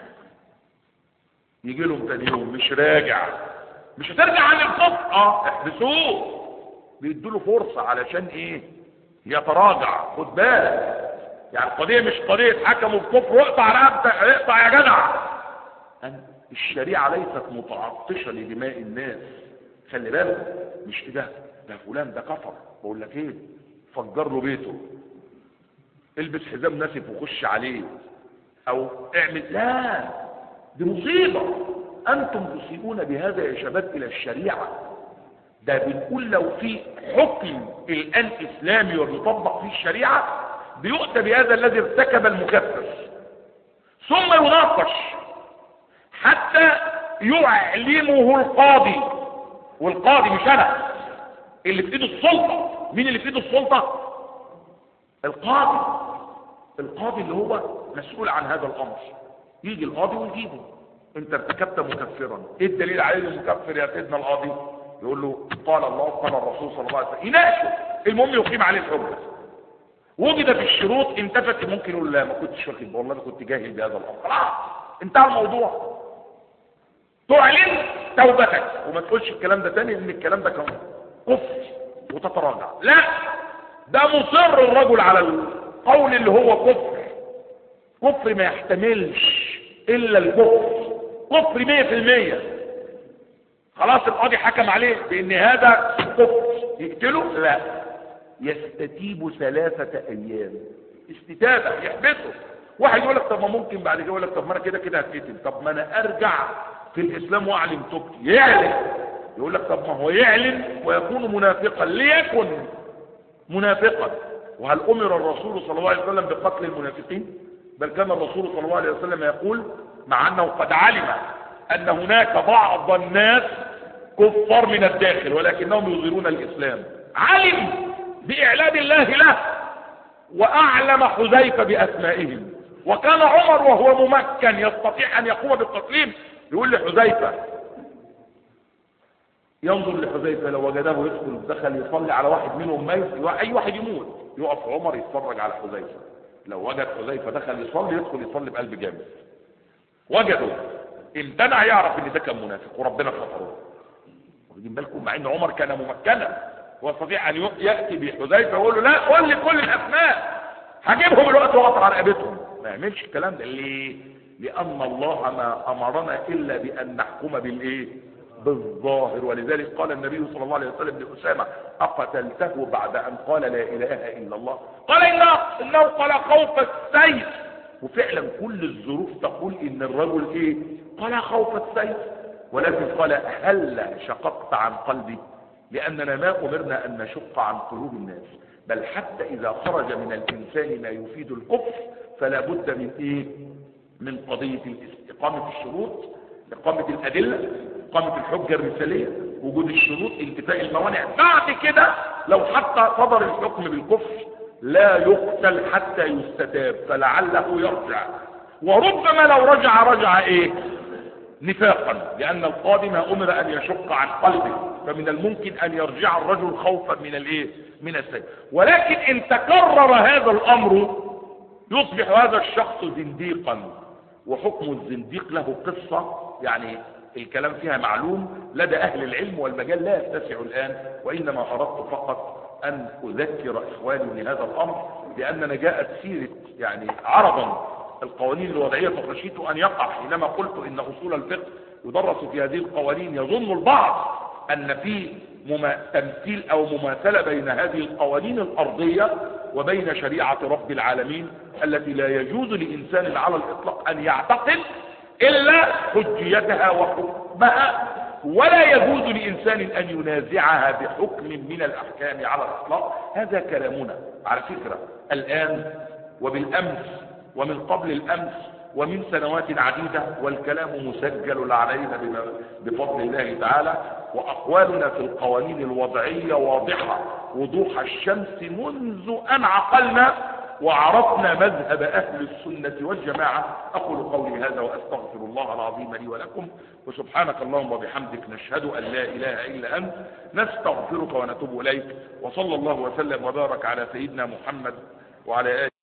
يجي لهم تاني يوم مش راجع، مش هترجع عن الكفر، اه احبسوه، بيدوا له فرصة علشان ايه؟ يتراجع. خد بالك، يعني القضية مش قضية حكموا بكفر واقطع رقبتك اقطع يا جدع. الشريعة ليست متعطشة لدماء الناس، خلي بالك، مش كده ده فلان ده كفر، بقول لك ايه، فجر له بيته، البس حزام ناسف وخش عليه، او اعمل، لا، دي مصيبة. انتم تسيئون بهذا يا شباب الى الشريعة. ده بنقول لو في حكم الان اسلامي وبيطبق فيه الشريعة بيؤتى بهذا الذي ارتكب المكفر ثم يناقش حتى يعلمه القاضي. والقاضي مش انا اللي في ايده السلطة. مين اللي في ايده السلطة؟ القاضي. القاضي اللي هو مسؤول عن هذا الامر. يجي القاضي ويجيبه، انت ارتكبت مكفرا، ايه الدليل عليه المكفر يا سيدنا القاضي؟ يقول له قال الله قال الرسول صلى الله عليه وسلم، يناقشه، المهم يقيم عليه الحجه. وجد في الشروط انتفت، ممكن يقول لا ما كنتش واخد، والله انا كنت جاهل بهذا الامر، خلاص انتهى الموضوع. تعلن توبتك وما تقولش الكلام ده تاني، لان الكلام ده كان كفر وتتراجع. لا، ده مصر الرجل على القول اللي هو كفر، كفر ما يحتملش الا الكفر، كفر مية في المية. خلاص القاضي حكم عليه بان هذا كفر، يقتله؟ لا، يستتيب ثلاثة ايام استتابة، يحبسه. واحد يقول لك طب ما ممكن بعد كده، يقول لك طب ما انا كده كده هتقتل، طب ما انا ارجع في الاسلام واعلن توبتي، يعلن. يقول لك طب ما هو يعلن ويكون منافقا، ليكن منافقا. وهل امر الرسول صلى الله عليه وسلم بقتل المنافقين؟ بل كان الرسول صلى الله عليه وسلم يقول مع انه قد علم ان هناك بعض الناس كفار من الداخل ولكنهم يظهرون الاسلام، علم باعلان الله له، واعلم حذيفه باسمائهم. وكان عمر وهو ممكن يستطيع ان يقوم بقتلهم، يقول لحذيفه، ينظر لحذيفه لو وجده يدخل دخل يصلي على واحد منهم ميت، اي واحد يموت، يقف عمر يتفرج على حذيفه. لو وجد حذيفه دخل يصلي، يدخل يصلي بقلب جامد. وجده امتنع، يعرف ان ده كان منافق وربنا ستره. واخدين بالكم؟ مع ان عمر كان ممكنا ويستطيع ان ياتي بحذيفه ويقول له لا قول لي كل الاسماء، هجيبهم الوقت واقطع رقبتهم. ما يعملش الكلام ده. ليه؟ لان الله ما امرنا الا بان نحكم بالايه؟ بالظاهر. ولذلك قال النبي صلى الله عليه وسلم لأسامة اقتلته بعد ان قال لا اله الا الله؟ قال انه انه قال خوف السيف. وفعلا كل الظروف تقول ان الرجل ايه؟ قال خوف السيف. ولكن قال هل شققت عن قلبي؟ لاننا ما امرنا ان نشق عن قلوب الناس، بل حتى اذا خرج من الانسان ما يفيد الكفر فلا بد من ايه؟ من قضية اقامة الشروط، اقامة الادلة، اقامة الحجة الرسالية، وجود الشروط، انتفاء الموانع. بعد كده لو حتى صدر الحكم بالكفر لا يقتل حتى يستتاب، فلعله يرجع. وربما لو رجع رجع ايه؟ نفاقا، لان القاضي ما امر ان يشق عن قلبه، فمن الممكن ان يرجع الرجل خوفا من الايه؟ من السيف. ولكن ان تكرر هذا الامر يصبح هذا الشخص زنديقا، وحكم الزنديق له قصة، يعني الكلام فيها معلوم لدى اهل العلم، والمجال لا يتسع الان، وانما اردت فقط ان اذكر اخواني بهذا الامر، لاننا جاءت سيرة يعني عرضا القوانين الوضعية، فخشيت ان يقع حينما قلت ان اصول الفقه يدرس في هذه القوانين. يظن البعض ان في تمثيل او مماثلة بين هذه القوانين الارضية وبين شريعة رب العالمين التي لا يجوز لانسان على الاطلاق ان يعتقد الا حجيتها وحكمها، ولا يجوز لانسان ان ينازعها بحكم من الاحكام على الاطلاق. هذا كلامنا على فكرة الان وبالامس ومن قبل الامس ومن سنوات عديدة، والكلام مسجل علينا بفضل الله تعالى. واقوالنا في القوانين الوضعية واضحة وضوح الشمس منذ ان عقلنا وعرفنا مذهب اهل السنة والجماعة. اقول قولي هذا واستغفر الله العظيم لي ولكم، وسبحانك اللهم وبحمدك نشهد ان لا اله الا انت نستغفرك ونتوب اليك. وصلى الله وسلم وبارك على سيدنا محمد وعلى آله